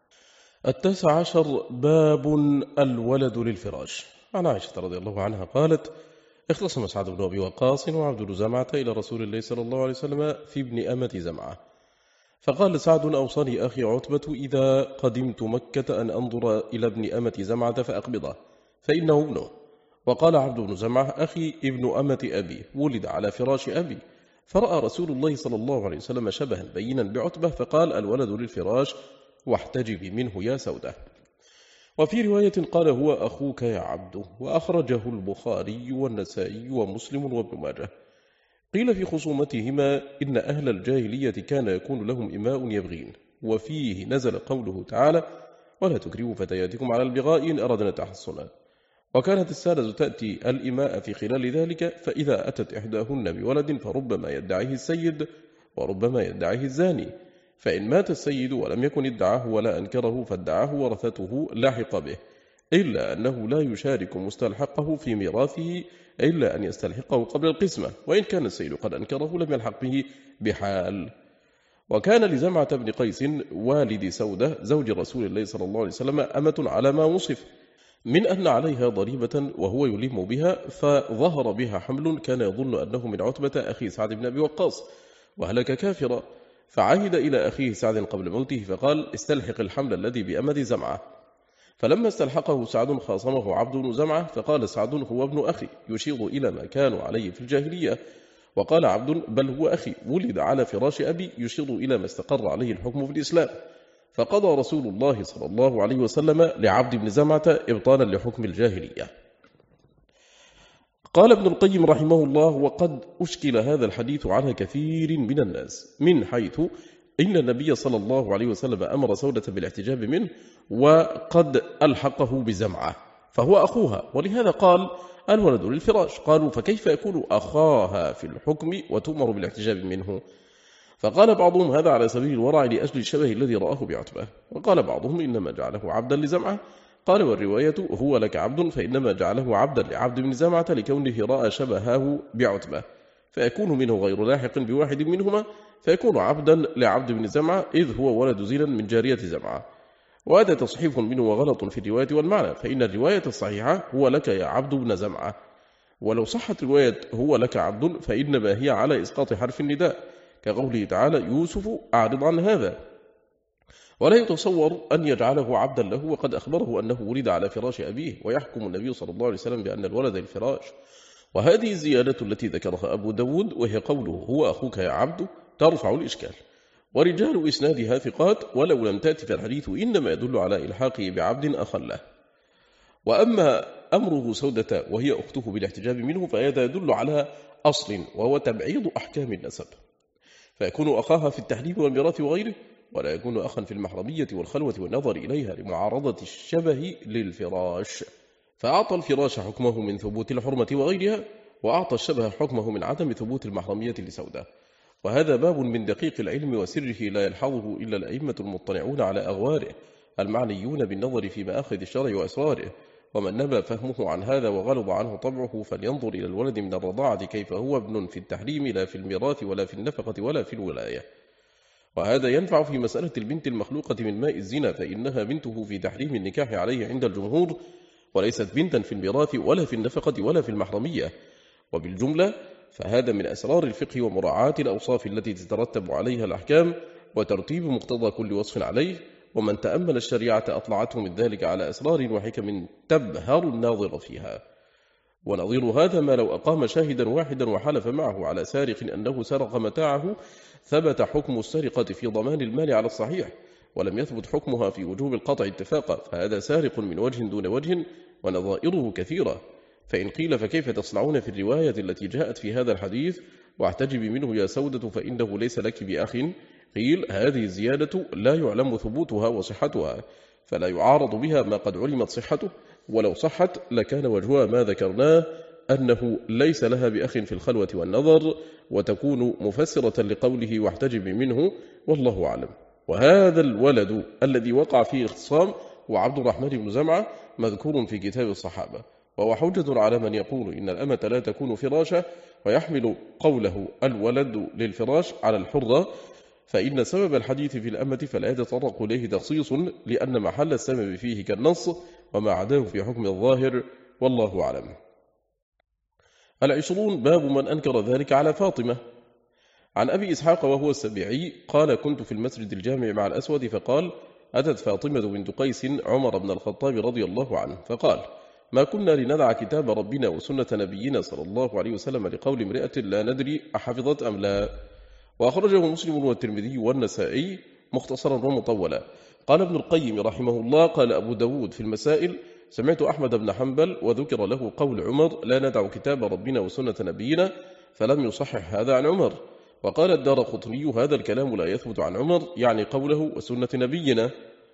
Speaker 1: 19 باب الولد للفراش. عن عائشة رضي الله عنها قالت: اختصم سعد بن أبي وقاص وعبد بن زمعة إلى رسول الله صلى الله عليه وسلم في ابن أمة زمعة، فقال سعد: أوصاني أخي عتبة إذا قدمت مكة أن أنظر إلى ابن أمة زمعة فأقبضه فإنه ابنه. وقال عبد بن زمعة: أخي ابن أمة أبي ولد على فراش أبي. فرأى رسول الله صلى الله عليه وسلم شبها بينا بعتبة فقال: الولد للفراش واحتجبي منه يا سودة. وفي رواية قال: هو أخوك يا عبد، وأخرجه البخاري والنسائي ومسلم وابن ماجه. قيل في خصومتهما: إن أهل الجاهلية كان يكون لهم إماء يبغين، وفيه نزل قوله تعالى: ولا تكرهوا فتياتكم على البغاء إن أردنا تحصنا. وكانت السادة تأتي الإماء في خلال ذلك، فإذا أتت إحداهن بولد فربما يدعيه السيد وربما يدعيه الزاني، فإن مات السيد ولم يكن ادعاه ولا أنكره فادعاه ورثته لاحق به، إلا أنه لا يشارك مستلحقه في ميراثه إلا أن يستلحقه قبل القسمة، وإن كان السيد قد أنكره لم يلحق به بحال. وكان لزمعة بن قيس والد سودة زوج رسول الله صلى الله عليه وسلم أمة على ما وصف من أن عليها ضريبة وهو يلم بها، فظهر بها حمل كان يظن أنه من عتبة أخي سعد بن أبي وقاص، وهلك كافرا، فعهد إلى أخيه سعد قبل موته فقال: استلحق الحمل الذي بأمد زمعة. فلما استلحقه سعد خاصمه عبد بن زمعة، فقال سعد: هو ابن أخي، يشير إلى ما كانوا عليه في الجاهلية. وقال عبد: بل هو أخي ولد على فراش أبي، يشير إلى ما استقر عليه الحكم في الإسلام. فقضى رسول الله صلى الله عليه وسلم لعبد بن زمعة إبطالا لحكم الجاهلية. قال ابن القيم رحمه الله: وقد أشكل هذا الحديث على كثير من الناس، من حيث إن النبي صلى الله عليه وسلم أمر سودة بالاحتجاب منه، وقد ألحقه بزمعة فهو أخوها، ولهذا قال: الولد للفراش. قالوا: فكيف يكون أخاها في الحكم وتؤمر بالاحتجاب منه؟ فقال بعضهم: هذا على سبيل الورع لأجل الشبه الذي رآه بعتبة. وقال بعضهم: إنما جعله عبدا لزمعة. قال: والرواية هو لك عبد، فإنما جعله عبدا لعبد بن زمعة لكونه رأى شبهه بعتبة، فيكون منه غير لاحق بواحد منهما، فيكون عبدا لعبد بن زمعة، إذ هو ولد زنا من جارية زمعة. وهذا تصحيف منه وغلط في الرواية والمعنى، فإن الرواية الصحيحة هو لك يا عبد بن زمعة، ولو صحت رواية هو لك عبد فإنما هي على إسقاط حرف النداء، كقوله تعالى: يوسف أعرض عن هذا. ولا يتصور أن يجعله عبدا له، وقد أخبره أنه ولد على فراش أبيه، ويحكم النبي صلى الله عليه وسلم بأن الولد الفراش. وهذه الزيادة التي ذكرها أبو داود، وهي قوله: هو أخوك يا عبد، ترفع الإشكال. ورجال إسنادها ثقات، ولو لم تأتي فالحديث إنما يدل على إلحاقه بعبد أخا له. وأما أمره سودة وهي أخته بالاحتجاب منه، فهذا يدل على أصل، وهو تبعيض أحكام النسب، فيكون أخاها في التحريم والميراث وغيره، ولا يكون أخا في المحرمية والخلوة والنظر إليها لمعارضة الشبه للفراش، فأعطى الفراش حكمه من ثبوت الحرمة وغيرها، وأعطى الشبه حكمه من عدم ثبوت المحرمية لسودة. وهذا باب من دقيق العلم وسره لا يلحظه إلا الأئمة المطلعون على أغواره المعنيون بالنظر في مآخذ الشرع وأسراره، ومن نبى فهمه عن هذا وغلظ عنه طبعه فلينظر إلى الولد من الرضاعة كيف هو ابن في التحريم لا في الميراث ولا في النفقة ولا في الولاية. وهذا ينفع في مسألة البنت المخلوقة من ماء الزنا، فإنها بنته في تحريم النكاح عليه عند الجمهور، وليست بنتا في الميراث ولا في النفقة ولا في المحرمية. وبالجملة فهذا من أسرار الفقه ومراعاة الأوصاف التي تترتب عليها الأحكام، وترتيب مقتضى كل وصف عليه. ومن تأمل الشريعة أطلعته من ذلك على أسرار وحكم تبهر الناظر فيها. ونظير هذا ما لو أقام شاهدا واحدا وحلف معه على سارق أنه سرق متاعه، ثبت حكم السرقة في ضمان المال على الصحيح، ولم يثبت حكمها في وجوب القطع اتفاقا، فهذا سارق من وجه دون وجه، ونظائره كثيرة. فإن قيل: فكيف تصنعون في الرواية التي جاءت في هذا الحديث: واحتجبي منه يا سودة فإنه ليس لك بأخ؟ قيل هذه الزيادة لا يعلم ثبوتها وصحتها، فلا يعارض بها ما قد علمت صحته، ولو صحت لكان وجهها ما ذكرناه أنه ليس لها بأخ في الخلوة والنظر، وتكون مفسرة لقوله واحتجب منه، والله أعلم. وهذا الولد الذي وقع فيه اختصام هو عبد الرحمن بن زمعة، مذكور في كتاب الصحابة، وهو حجة على من يقول إن الأمة لا تكون فراشا، ويحمل قوله الولد للفراش على الحرة، فإن سبب الحديث في الأمة فلا يتطرق إليه تخصيص، لأن محل السبب فيه كالنص، وما عداه في حكم الظاهر، والله أعلم. 20 باب من أنكر ذلك على فاطمة. عن أبي إسحاق وهو السبيعي قال كنت في المسجد الجامع مع الأسود، فقال أتت فاطمة بنت قيس عمر بن الخطاب رضي الله عنه، فقال ما كنا لندع كتاب ربنا وسنة نبينا صلى الله عليه وسلم لقول امرأة لا ندري أحفظت أم لا. وأخرجه مسلم والترمذي والنسائي مختصرا ومطولا. قال ابن القيم رحمه الله قال أبو داود في المسائل سمعت أحمد بن حنبل وذكر له قول عمر لا ندع كتاب ربنا وسنة نبينا، فلم يصحح هذا عن عمر. وقال الدارقطني هذا الكلام لا يثبت عن عمر، يعني قوله وسنة نبينا.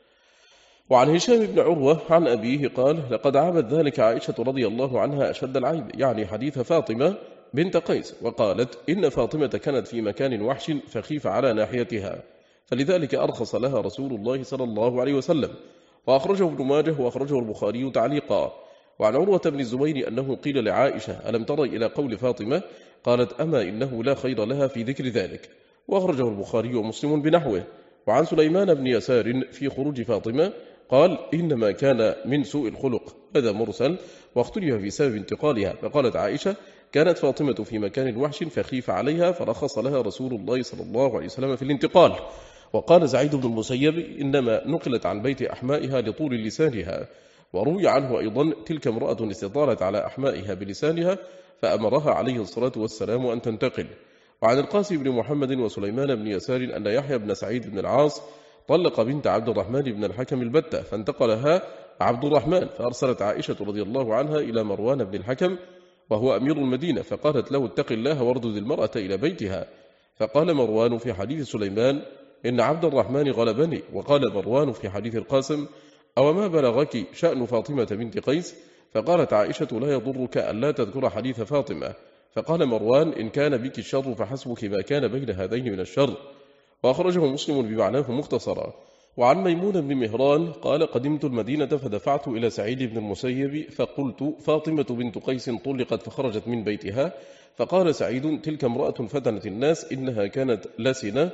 Speaker 1: وعن هشام بن عروة عن أبيه قال لقد عابت ذلك عائشة رضي الله عنها أشد العيب، يعني حديث فاطمة بنت قيس، وقالت إن فاطمة كانت في مكان وحش فخيف على ناحيتها، فلذلك أرخص لها رسول الله صلى الله عليه وسلم. وأخرجه ابن ماجه وأخرجه البخاري تعليقا. وعن عروة بن الزبير أنه قيل لعائشة ألم تري إلى قول فاطمة؟ قالت أما إنه لا خير لها في ذكر ذلك، وأخرجه البخاري ومسلم بنحوه. وعن سليمان بن يسار في خروج فاطمة قال إنما كان من سوء الخلق، هذا مرسل، واختلف في سبب انتقالها، فقالت عائشة كانت فاطمة في مكان وحش فخيف عليها فرخص لها رسول الله صلى الله عليه وسلم في الانتقال. وقال سعيد بن المسيب إنما نقلت عن بيت أحمائها لطول لسانها. وروي عنه أيضا تلك امرأة استطالت على أحمائها بلسانها فأمرها عليه الصلاة والسلام أن تنتقل. وعن القاسم بن محمد وسليمان بن يسار أن يحيى بن سعيد بن العاص طلق بنت عبد الرحمن بن الحكم البتة، فانتقلها عبد الرحمن، فأرسلت عائشة رضي الله عنها إلى مروان بن الحكم وهو أمير المدينة، فقالت له اتق الله واردد المرأة إلى بيتها. فقال مروان في حديث سليمان إن عبد الرحمن غلبني، وقال مروان في حديث القاسم أو ما بلغك شأن فاطمة بنت قيس؟ فقالت عائشة لا يضرك ألا تذكر حديث فاطمة. فقال مروان إن كان بك الشر فحسبك ما كان بين هذين من الشر. وأخرجه مسلم بمعناه مختصرا. وعن ميمون بن مهران قال قدمت المدينة فدفعت إلى سعيد بن المسيب فقلت فاطمة بنت قيس طلقت فخرجت من بيتها، فقال سعيد تلك امرأة فتنت الناس إنها كانت لسنة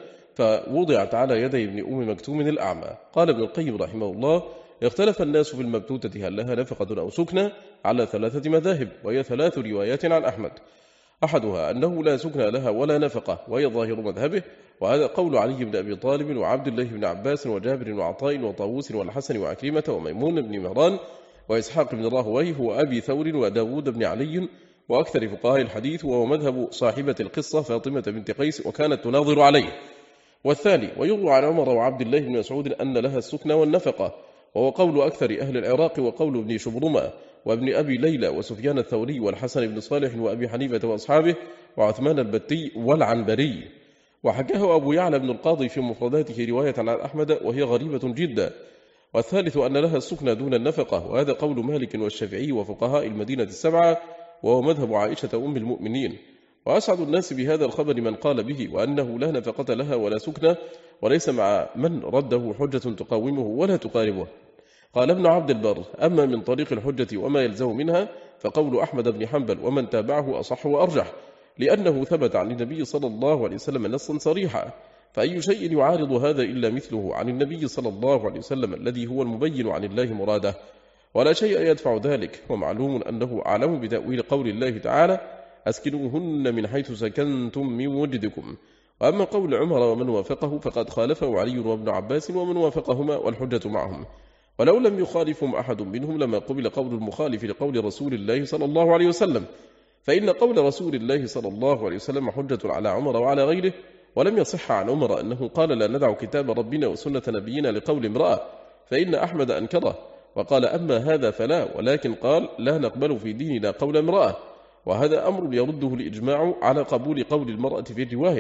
Speaker 1: فوضعت على يدي ابن أم مكتوم الأعمى. قال ابن القيم رحمه الله اختلف الناس في المبتوتة هل لها نفقة أو سكنة على 3 مذاهب، وهي 3 روايات عن أحمد، أحدها أنه لا سكن لها ولا نفقة، وهي ظاهر مذهبه، وهذا قول علي بن أبي طالب وعبد الله بن عباس وجابر وعطاء وطاووس والحسن وعكرمة وميمون بن مهران وإسحاق بن راهويه وأبي ثور وداود بن علي وأكثر فقهاء الحديث، وهو مذهب صاحبة القصة فاطمة بنت قيس، وكانت تناظر عليه. والثاني ويروى عن عمر وعبد الله بن مسعود أن لها السكن والنفقة، وهو قول أكثر أهل العراق وقول ابن شبرمة وابن أبي ليلى وسفيان الثوري والحسن بن صالح وأبي حنيفة وأصحابه وعثمان البتي والعنبري. وحكاه أبو يعلى بن القاضي في مفرداته رواية عن أحمد وهي غريبة جدا. والثالث أن لها السكن دون النفقة، وهذا قول مالك والشافعي وفقهاء المدينة 7، وهو مذهب عائشة أم المؤمنين. وأسعد الناس بهذا الخبر من قال به وأنه لا نفقة لها ولا سكنة، وليس مع من رده حجة تقاومه ولا تقاربه. قال ابن عبد البر أما من طريق الحجة وما يلزم منها فقول أحمد بن حنبل ومن تابعه أصح وأرجح، لأنه ثبت عن النبي صلى الله عليه وسلم نصا صريحا، فأي شيء يعارض هذا إلا مثله عن النبي صلى الله عليه وسلم الذي هو المبين عن الله مراده، ولا شيء يدفع ذلك. ومعلوم أنه أعلم بتأويل قول الله تعالى أسكنوهن من حيث سكنتم من وجدكم. وأما قول عمر ومن وافقه فقد خالفه علي وابن عباس ومن وافقهما، والحجة معهم، ولو لم يخالفهم أحد منهم لما قبل قول المخالف لقول رسول الله صلى الله عليه وسلم، فإن قول رسول الله صلى الله عليه وسلم حجة على عمر وعلى غيره. ولم يصح عن عمر أنه قال لا ندع كتاب ربنا وسنة نبينا لقول امرأة، فإن أحمد أنكره وقال أما هذا فلا، ولكن قال لا نقبل في ديننا قول امرأة، وهذا أمر يرده الإجماع على قبول قول المرأة في الرواية،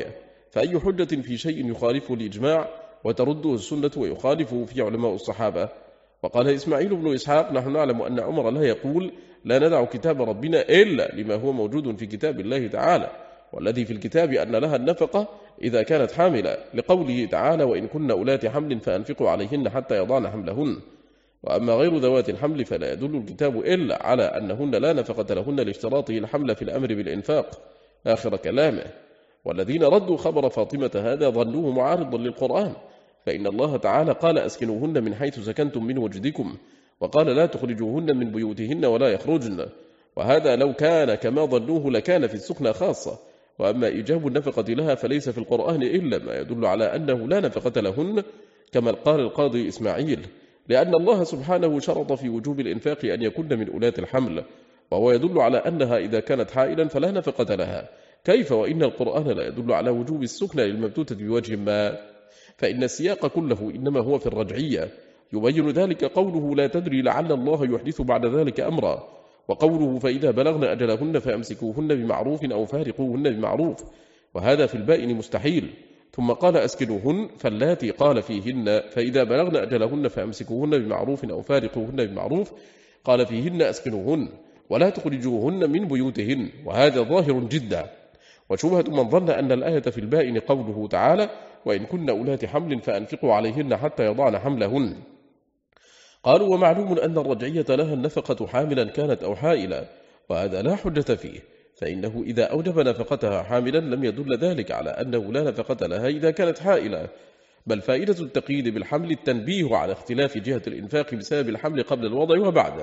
Speaker 1: فأي حجة في شيء يخالفه الإجماع وترده السنة ويخالفه في علماء الصحابة؟ وقال إسماعيل بن إسحاق: نحن نعلم أن عمر لا يقول لا ندع كتاب ربنا إلا لما هو موجود في كتاب الله تعالى، والذي في الكتاب أن لها النفقة إذا كانت حاملة، لقوله تعالى: وإن كن أولات حمل فأنفقوا عليهن حتى يضعن حملهن. وأما غير ذوات الحمل فلا يدل الكتاب إلا على أنهن لا نفقة لهن لاشتراطه الحمل في الأمر بالإنفاق. آخر كلامه. والذين ردوا خبر فاطمة هذا ظنوه معارضا للقرآن، فإن الله تعالى قال: أسكنوهن من حيث سكنتم من وجدكم، وقال: لا تخرجوهن من بيوتهن ولا يخرجن. وهذا لو كان كما ظنوه لكان في السكنى خاصة. وأما إيجاب النفقة لها فليس في القرآن إلا ما يدل على أنه لا نفقة لهن، كما قال القاضي إسماعيل، لأن الله سبحانه شرط في وجوب الإنفاق أن يكون من أولات الحمل، وهو يدل على أنها إذا كانت حائلا فلا نفقة لها. كيف وإن القرآن لا يدل على وجوب السكنى للمبتوتة بوجه ما؟ فإن السياق كله إنما هو في الرجعية. يبين ذلك قوله: لا تدري لعل الله يحدث بعد ذلك أمرا، وقوله: فإذا بلغن أجلهن فأمسكوهن بمعروف أو فارقوهن بمعروف، وهذا في البائن مستحيل. ثم قال: أسكنوهن، فاللاتي قال فيهن فإذا بلغن أجلهن فأمسكوهن بمعروف أو فارقوهن بمعروف، قال فيهن أسكنوهن ولا تخرجوهن من بيوتهن، وهذا ظاهر جدا. وشبهة من ظن أن الآية في البائن قوله تعالى: وإن كن أولات حمل فأنفقوا عليهن حتى يضعن حملهن. قالوا: ومعلوم أن الرجعية لها النفقة حاملا كانت أو حائلا، وهذا لا حجة فيه، فإنه إذا أوجب نفقتها حاملا لم يدل ذلك على أنه لا نفقة لها إذا كانت حائلة، بل فائدة التقييد بالحمل التنبيه على اختلاف جهة الإنفاق بسبب الحمل قبل الوضع وبعده.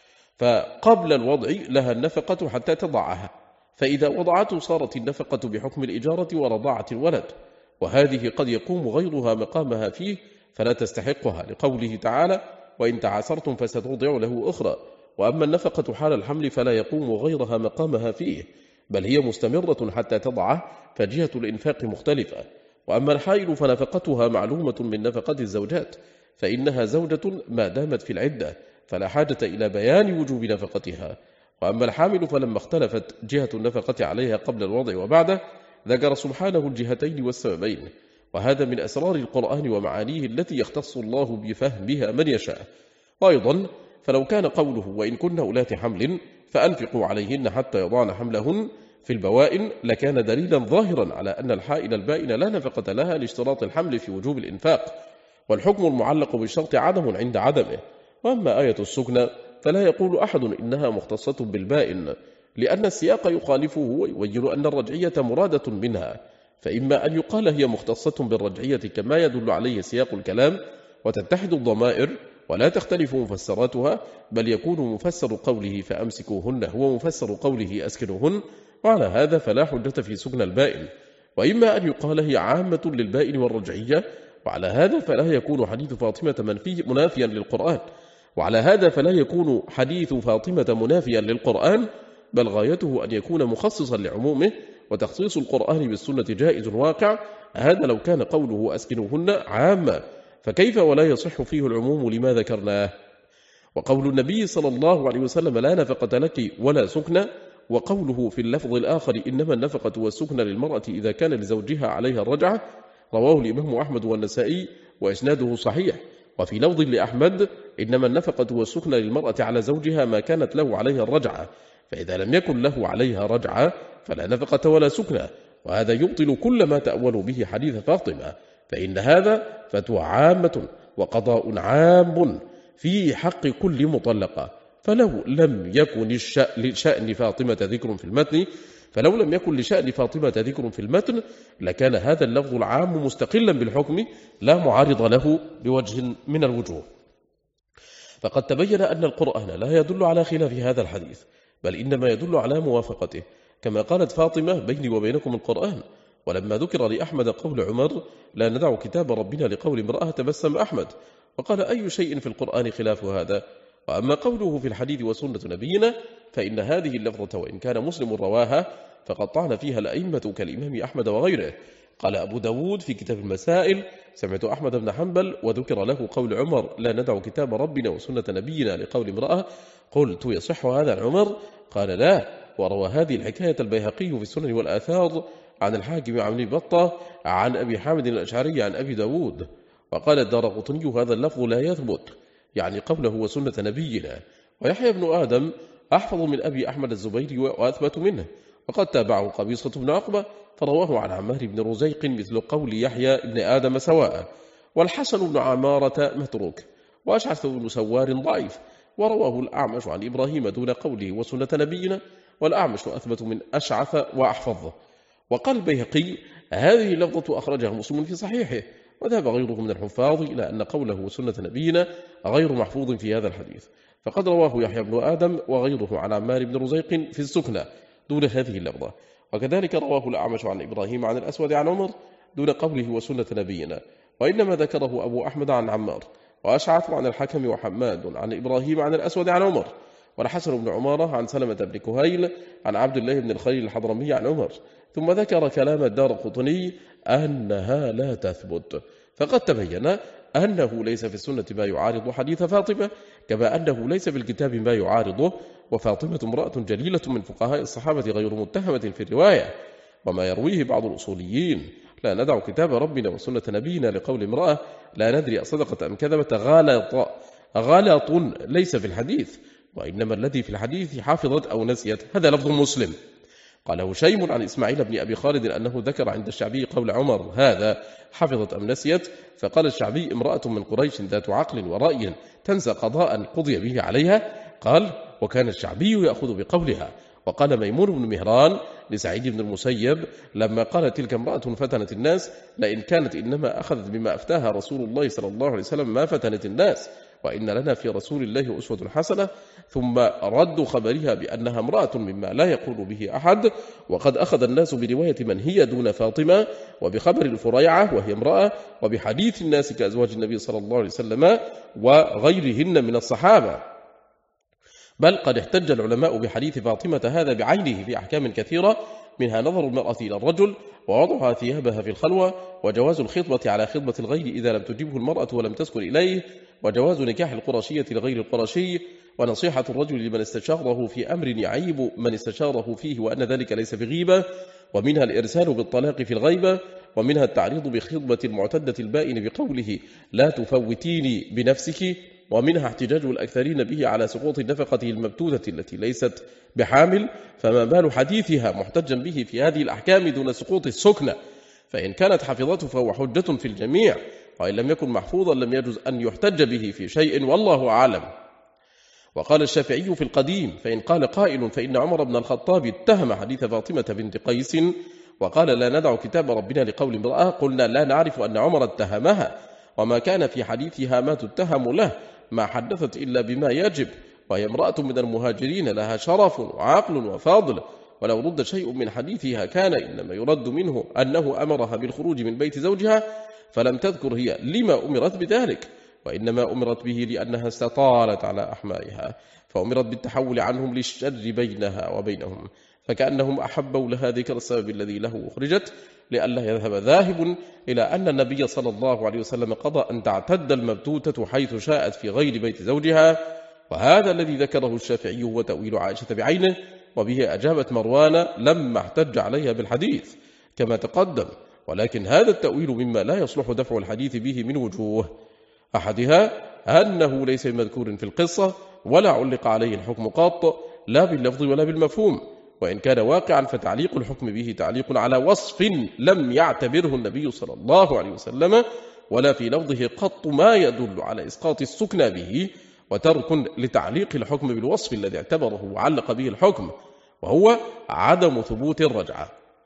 Speaker 1: فقبل الوضع لها النفقة حتى تضعها، فإذا وضعته صارت النفقة بحكم الإجارة ورضاعة الولد، وهذه قد يقوم غيرها مقامها فيه فلا تستحقها، لقوله تعالى: وإن تعاسرتم فسترضع له أخرى. وأما النفقة حال الحمل فلا يقوم غيرها مقامها فيه، بل هي مستمرة حتى تضعه، فجهة الإنفاق مختلفة. وأما الحائل فنفقتها معلومة من نفقة الزوجات، فإنها زوجة ما دامت في العدة، فلا حاجة إلى بيان وجوب نفقتها. وأما الحامل فلما اختلفت جهة النفقة عليها قبل الوضع وبعده، ذكر سبحانه الجهتين والسببين، وهذا من أسرار القرآن ومعانيه التي يختص الله بفهمها من يشاء. وأيضا فلو كان قوله: وإن كن أولات حمل فأنفقوا عليهن حتى يضعن حملهن في البوائن، لكان دليلا ظاهرا على أن الحائل البائن لا نفقة لها لاشتراط الحمل في وجوب الإنفاق، والحكم المعلق بالشرط عدم عند عدمه. وأما آية السكنى فلا يقول أحد إنها مختصة بالبائن، لأن السياق يخالفه ويبين أن الرجعية مرادة منها، فإما أن يقال هي مختصة بالرجعية كما يدل عليه سياق الكلام وتتحد الضمائر ولا تختلف مفسراتها، بل يكون مفسر قوله فأمسكوهن هو مفسر قوله أسكنوهن، وعلى هذا فلا حجة في سكن البائن. وإما أن يقال هي عامة للبائن والرجعية، وعلى هذا فلا يكون حديث فاطمة منافيا للقرآن، وعلى هذا فلا يكون حديث فاطمة منافيا للقرآن، بل غايته أن يكون مخصصا لعمومه، وتخصيص القرآن بالسنة جائز واقع. هذا لو كان قوله أسكنوهن عامة، فكيف ولا يصح فيه العموم لما ذكرناه؟ وقول النبي صلى الله عليه وسلم: لا نفقة لك ولا سكنة، وقوله في اللفظ الآخر: إنما النفقة والسكنة للمرأة إذا كان لزوجها عليها الرجعة، رواه الإمام أحمد والنسائي وإسناده صحيح. وفي لفظ لأحمد: إنما النفقة والسكنة للمرأة على زوجها ما كانت له عليها الرجعة، فإذا لم يكن له عليها رجعة فلا نفقة ولا سكنة. وهذا يبطل كل ما تأول به حديث فاطمة، فإن هذا فتوى عامة وقضاء عام في حق كل مطلقة. فلو لم يكن لشأن فاطمة ذكر في المتن لكان هذا اللفظ العام مستقلا بالحكم لا معارض له بوجه من الوجوه. فقد تبين أن القرآن لا يدل على خلاف هذا الحديث، بل إنما يدل على موافقته، كما قالت فاطمة: بيني وبينكم القرآن. ولما ذكر لأحمد قول عمر: لا ندع كتاب ربنا لقول امرأة، تبسم أحمد وقال: أي شيء في القرآن خلاف هذا؟ وأما قوله في الحديث وسنة نبينا فإن هذه اللفظة وإن كان مسلم رواها فقد طعن فيها الأئمة كالإمام أحمد وغيره. قال أبو داود في كتاب المسائل: سمعت أحمد بن حنبل وذكر له قول عمر: لا ندع كتاب ربنا وسنة نبينا لقول امرأة. قلت: يصح هذا عن عمر؟ قال: لا. وروى هذه الحكاية البيهقي في السنن والآثار عن الحاكم عن ابن بطة عن أبي حامد الأشعري عن أبي داود. وقال الدارقطني هذا اللفظ لا يثبت، يعني قوله وسنة نبينا. ويحيى بن آدم أحفظ من أبي أحمد الزبيري وأثبت منه، وقد تابعه قبيصة بن عقبة فرواه عن عمار بن رزيق مثل قول يحيى بن آدم سواء. والحسن بن عمارة متروك، وأشعث بن سوار ضعيف، ورواه الأعمش عن إبراهيم دون قوله وسنة نبينا، والأعمش أثبت من أشعث وأحفظه. وقال البيهقي هذه لفظة أخرجها مسلم في صحيحه، وذهب غيره من الحفاظ إلى أن قوله وسنة نبينا غير محفوظ في هذا الحديث، فقد رواه يحيى بن آدم وغيره عن عمار بن رزيق في السكنى دون هذه اللفظة. وكذلك رواه الأعمش عن إبراهيم عن الأسود عن عمر دون قوله وسنة نبينا، وإنما ذكره أبو أحمد عن عمار، وأشعث عن الحكم وحماد عن إبراهيم عن الأسود عن عمر، والحسن بن عمارة عن سلمة بن كهيل عن عبد الله بن الخليل الحضرمي عن عمر. ثم ذكر كلام الدارقطني أنها لا تثبت، فقد تبين أنه ليس في السنة ما يعارض حديث فاطمة، كما أنه ليس في الكتاب ما يعارضه، وفاطمة امرأة جليلة من فقهاء الصحابة غير متهمة في الرواية. وما يرويه بعض الأصوليين لا ندع كتاب ربنا وسنة نبينا لقول امرأة لا ندري أصدقت أم كذبت غلط ليس في الحديث، وإنما الذي في الحديث حافظت أو نسيت. هذا لفظ مسلم. قال هشيم عن إسماعيل بن أبي خالد أنه ذكر عند الشعبي قول عمر هذا حفظت أم نسيت، فقال الشعبي امرأة من قريش ذات عقل ورأي تنسى قضاء قضي به عليها. قال وكان الشعبي يأخذ بقولها. وقال ميمون بن مهران لسعيد بن المسيب لما قال تلك امرأة فتنت الناس لئن كانت إنما أخذت بما أفتاها رسول الله صلى الله عليه وسلم ما فتنت الناس، وإن لنا في رسول الله أسوة حسنة. ثم رد خبرها بأنها امرأة مما لا يقول به أحد، وقد أخذ الناس برواية من هي دون فاطمة، وبخبر الفريعة وهي امرأة، وبحديث الناس كأزواج النبي صلى الله عليه وسلم وغيرهن من الصحابة. بل قد احتج العلماء بحديث فاطمة هذا بعينه في أحكام كثيرة، منها نظر المرأة إلى الرجل، ووضعها ثيابها في الخلوة، وجواز الخطبة على خطبة الغير إذا لم تجبه المرأة ولم تسكن إليه، وجواز نكاح القرشية لغير القرشي، ونصيحة الرجل لمن استشاره في أمر يعيب من استشاره فيه وأن ذلك ليس بغيبة، ومنها الإرسال بالطلاق في الغيبة، ومنها التعريض بخطبة المعتدة البائن بقوله لا تفوتيني بنفسك، ومنها احتجاج الأكثرين به على سقوط النفقة المبتوتة التي ليست بحامل، فما بال حديثها محتجا به في هذه الأحكام دون سقوط السكنة؟ فإن كانت حفظته فهو حجة في الجميع، وإن لم يكن محفوظا لم يجوز أن يحتج به في شيء، والله أعلم. وقال الشافعي في القديم فإن قال قائل فإن عمر بن الخطاب اتهم حديث فاطمة بنت قيس وقال لا ندع كتاب ربنا لقول امرأة، قلنا لا نعرف أن عمر اتهمها، وما كان في حديثها ما تتهم له، ما حدثت إلا بما يجب، وهي امرأة من المهاجرين لها شرف وعقل وفاضل، ولو رد شيء من حديثها كان إنما يرد منه أنه أمرها بالخروج من بيت زوجها، فلم تذكر هي لما أمرت بذلك، وإنما أمرت به لأنها استطالت على أحمائها، فأمرت بالتحول عنهم للشر بينها وبينهم، فكأنهم أحبوا لها ذكر السبب الذي له أخرجت، لئلا يذهب ذاهب إلى أن النبي صلى الله عليه وسلم قضى أن تعتد المبتوتة حيث شاءت في غير بيت زوجها. وهذا الذي ذكره الشافعي هو تأويل عائشة بعينه، وبه أجابت مروان لما احتج عليها بالحديث كما تقدم، ولكن هذا التأويل مما لا يصلح دفع الحديث به من وجوه، أحدها أنه ليس بمذكور في القصة ولا علق عليه الحكم قط، لا باللفظ ولا بالمفهوم، وإن كان واقعا فتعليق الحكم به تعليق على وصف لم يعتبره النبي صلى الله عليه وسلم، ولا في لفظه قط ما يدل على إسقاط السكنى به، وترك لتعليق الحكم بالوصف الذي اعتبره وعلق به الحكم، وهو عدم ثبوت الرجعة.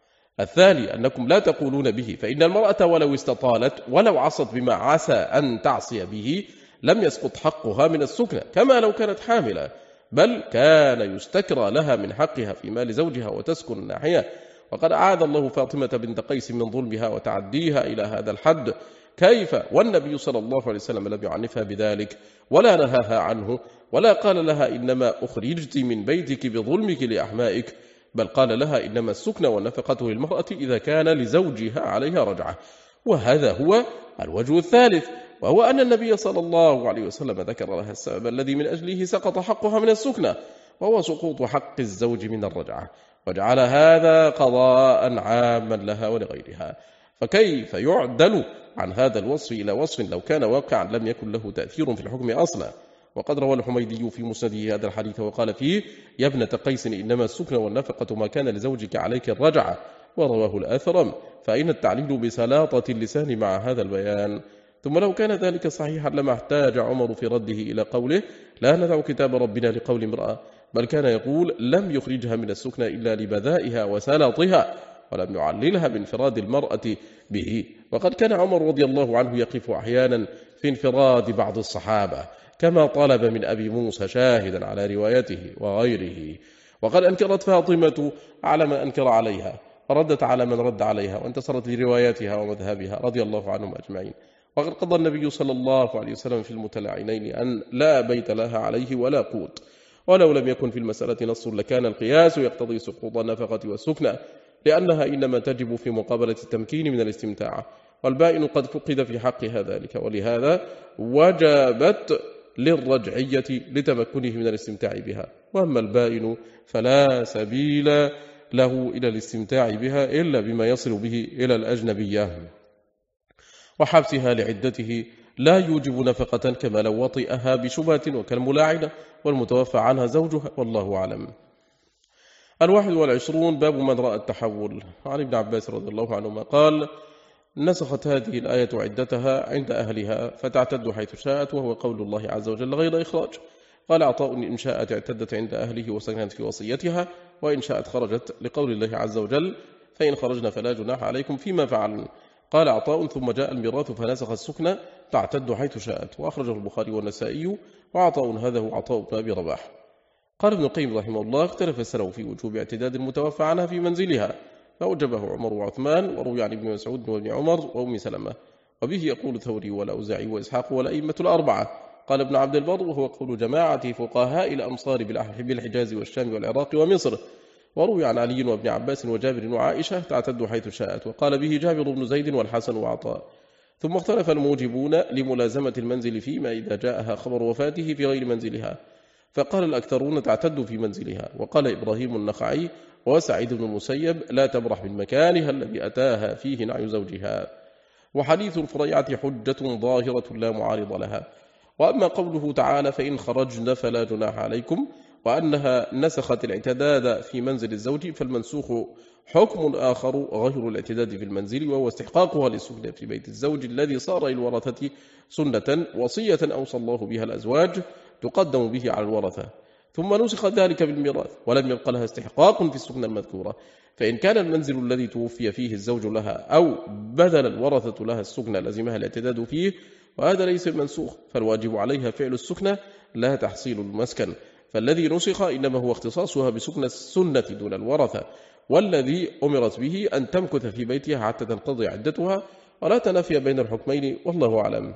Speaker 1: الثاني أنكم لا تقولون به، فإن المرأة ولو استطالت ولو عصت بما عسى أن تعصي به لم يسقط حقها من السكنى كما لو كانت حاملة، بل كان يستكرى لها من حقها في مال زوجها وتسكن الناحية. وقد أعاذ الله فاطمة بنت قيس من ظلمها وتعديها إلى هذا الحد، كيف والنبي صلى الله عليه وسلم لم يعنفها بذلك ولا نهاها عنه، ولا قال لها إنما أخرجت من بيتك بظلمك لأحمائك، بل قال لها إنما السكن والنفقة للمرأة إذا كان لزوجها عليها رجعة. وهذا هو الوجه الثالث، وهو أن النبي صلى الله عليه وسلم ذكر لها السبب الذي من أجله سقط حقها من السكنة، وهو سقوط حق الزوج من الرجعة، وجعل هذا قضاء عاما لها ولغيرها، فكيف يعدل عن هذا الوصف إلى وصف لو كان واقعا لم يكن له تأثير في الحكم أصلا؟ وقد روى الحميدي في مسنده هذا الحديث وقال فيه: يا ابنة قيس، إنما السكن والنفقة ما كان لزوجك عليك الرجعة. ورواه الأثرم، فإن التعليل بسلاطة اللسان مع هذا البيان. ثم لو كان ذلك صحيحا لما احتاج عمر في رده إلى قوله: لا ندع كتاب ربنا لقول امرأة، بل كان يقول: لم يخرجها من السكن إلا لبذائها وسلاطها، ولم يعللها بانفراد المرأة به. وقد كان عمر رضي الله عنه يقف أحيانا في انفراد بعض الصحابة، كما طلب من أبي موسى شاهدا على روايته وغيره. وقد أنكرت فاطمة على من أنكر عليها، وردت على من رد عليها، وانتصرت لرواياتها ومذهبها رضي الله عنهم أجمعين. وقد قضى النبي صلى الله عليه وسلم في المتلاعنين أن لا بيت لها عليه ولا قوت، ولو لم يكن في المسألة نص لكان القياس يقتضي سقوط النفقة والسكنة، لأنها إنما تجب في مقابلة التمكين من الاستمتاع، والبائن قد فقد في حقها ذلك، ولهذا وجبت للرجعية لتمكنه من الاستمتاع بها. وأما البائن فلا سبيل له إلى الاستمتاع بها إلا بما يصل به إلى الأجنبية، وحبسها لعدته لا يوجب نفقة كما لو وطئها بشبهة وكالملاعنة والمتوفى عنها زوجها، والله أعلم. 21 باب من رأى التحول. عن ابن عباس رضي الله عنهما قال: نسخت هذه الآية عدتها عند أهلها فتعتد حيث شاءت، وهو قول الله عز وجل غير إخراج. قال عطاء: إن شاءت اعتدت عند أهله وسكنت في وصيتها، وإن شاءت خرجت، لقول الله عز وجل: فإن خرجنا فلا جناح عليكم فيما فعلن. قال عطاء: ثم جاء الميراث فنسخ السكنة تعتد حيث شاءت. وأخرجه البخاري والنسائي. وعطاء هذا هو عطاء بن أبي رباح. قال ابن القيم رحمه الله: اختلف السلف في وجوب اعتداد المتوفى عنها في منزلها، فأوجبه عمر وعثمان، وروي عن ابن مسعود وابن عمر وأم سلمة، وبه يقول الثوري والأوزاعي وإسحاق والأئمة الأربعة. قال ابن عبد البر: وهو قول جماعة فقهاء الأمصار بالحجاز والشام والعراق ومصر. وروي عن علي وابن عباس وجابر وعائشة تعتد حيث شاءت، وقال به جابر بن زيد والحسن وعطاء. ثم اختلف الموجبون لملازمة المنزل فيما إذا جاءها خبر وفاته في غير منزلها، فقال الأكثرون تعتد في منزلها. وقال إبراهيم النخعي وسعيد بن المسيب: لا تبرح من مكانها الذي أتاها فيه نعي زوجها. وحديث الفريعة حجة ظاهرة لا معارض لها. وأما قوله تعالى: فإن خرجن فلا جناح عليكم، وأنها نسخت الاعتداد في منزل الزوج، فالمنسوخ حكم آخر غير الاعتداد في المنزل، وهو استحقاقها للسكن في بيت الزوج الذي صار للورثة سنة، وصية أوصى الله بها الأزواج تقدم به على الورثة. ثم نسخ ذلك بالميراث، ولم يبق لها استحقاق في السكنة المذكورة. فإن كان المنزل الذي توفي فيه الزوج لها أو بدل الورثة لها السكنة لزمها الاعتداد فيه، وهذا ليس المنسوخ، فالواجب عليها فعل السكنة لا تحصيل المسكن. فالذي نسخ إنما هو اختصاصها بسكن السنة دون الورثة، والذي أمرت به أن تمكث في بيتها حتى تنقضي عدتها، ولا تنافي بين الحكمين، والله أعلم.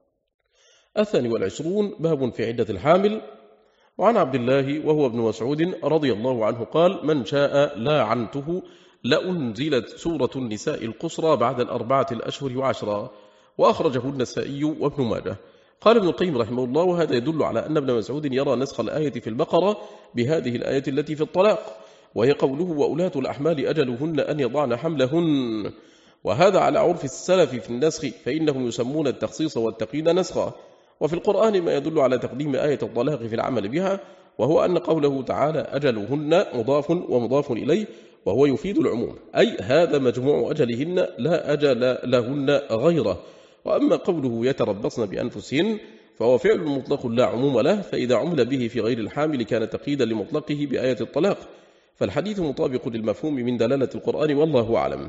Speaker 1: 22 باب في عدة الحامل. وعن عبد الله وهو ابن مسعود رضي الله عنه قال: من شاء لاعنته لأنزلت سورة النساء القصرى بعد 4 أشهر و10. وأخرجه النسائي وابن ماجه. قال ابن القيم رحمه الله: وهذا يدل على أن ابن مسعود يرى نسخ الآية في البقرة بهذه الآية التي في الطلاق، وهي قوله: وأولاة الأحمال أجلهن أن يضعن حملهن. وهذا على عرف السلف في النسخ، فإنهم يسمون التخصيص والتقييد نسخا. وفي القرآن ما يدل على تقديم آية الطلاق في العمل بها، وهو أن قوله تعالى أجلهن مضاف ومضاف إليه، وهو يفيد العموم، أي هذا مجموع أجلهن لا أجل لهن غيره. وأما قوله يتربصن بأنفسهن فهو فعل مطلق لا عموم له، فإذا عمل به في غير الحامل كان تقييدا لمطلقه بآية الطلاق، فالحديث مطابق للمفهوم من دلالة القرآن، والله أعلم.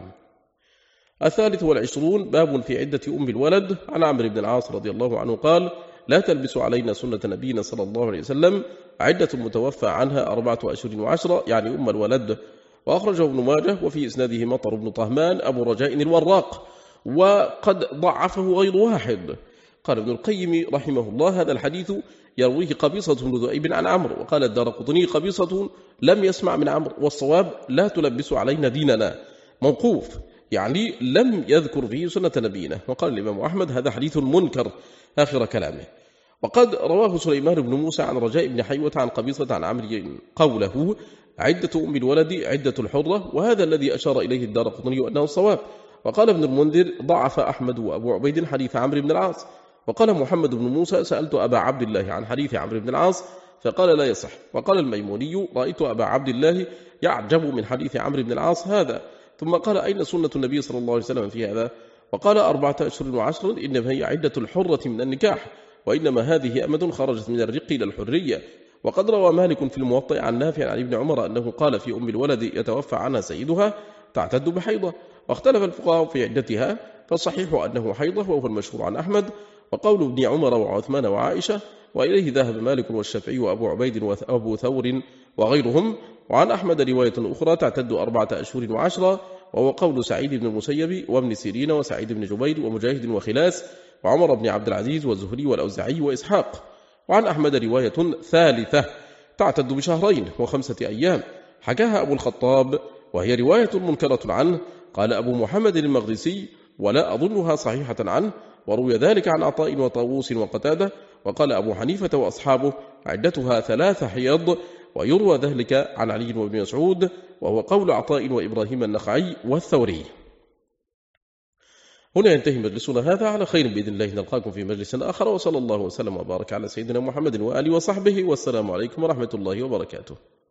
Speaker 1: 23 باب في عدة أم الولد. عن عمرو بن العاص رضي الله عنه قال: لا تلبس علينا سنة نبينا صلى الله عليه وسلم، عدة المتوفى عنها 4 أشهر و10، يعني أم الولد. وأخرجه ابن ماجه، وفي إسناده مطر بن طهمان أبو رجاء الوراق، وقد ضعفه غير واحد. قال ابن القيم رحمه الله: هذا الحديث يرويه قبيصة بن ذؤيب عن عمرو. وقال الدارقطني: قبيصة لم يسمع من عمرو، والصواب لا تلبس علينا ديننا، موقوف، يعني لم يذكر فيه سنة نبينا. وقال الإمام أحمد: هذا حديث منكر، آخر كلامه. وقد رواه سليمان بن موسى عن رجاء بن حيوة عن قبيصة عن عمرو قوله عدة أم الولد عدة الحرة، وهذا الذي أشار إليه الدارقطني أنه الصواب. وقال ابن المنذر ضعف أحمد وأبو عبيد حديث عمرو بن العاص. وقال محمد بن موسى سألت أبا عبد الله عن حديث عمرو بن العاص فقال لا يصح. وقال الميموني رأيت أبا عبد الله يعجب من حديث عمرو بن العاص هذا. ثم قال أين سنة النبي صلى الله عليه وسلم في هذا؟ وقال 4 أشهر و10 إنما هي عدة الحرة من النكاح، وإنما هذه أمد خرجت من الرق إلى الحرية. وقد روى مالك في الموطئ عن نافع عن ابن عمر أنه قال في أم الولد يتوفى عنها سيدها تعتد بحيضة. واختلف الفقهاء في عدتها، فالصحيح أنه حيضة وهو المشهور عن أحمد وقول ابن عمر وعثمان وعائشة، وإليه ذهب مالك والشافعي وأبو عبيد وأبو ثور وغيرهم. وعن أحمد رواية أخرى تعتد 4 أشهر و10، وهو قول سعيد بن المسيب وابن سيرين وسعيد بن جبير ومجاهد وخلاس وعمر بن عبد العزيز والزهري والأوزعي وإسحاق. وعن أحمد رواية ثالثة تعتد ب2 و5 أيام حكاها أبو الخطاب، وهي رواية منكرة عنه. قال أبو محمد المغرسي ولا أظنها صحيحة عنه، وروي ذلك عن عطاء وطاووس وقتادة. وقال أبو حنيفة وأصحابه عدتها 3 حيض، ويروى ذلك عن علي وابن مسعود، وهو قول عطاء وإبراهيم النخعي والثوري. هنا ينتهي مجلسنا هذا، على خير بإذن الله نلقاكم في مجلس آخر، وصلى الله وسلم وبارك على سيدنا محمد وآله وصحبه، والسلام عليكم ورحمة الله وبركاته.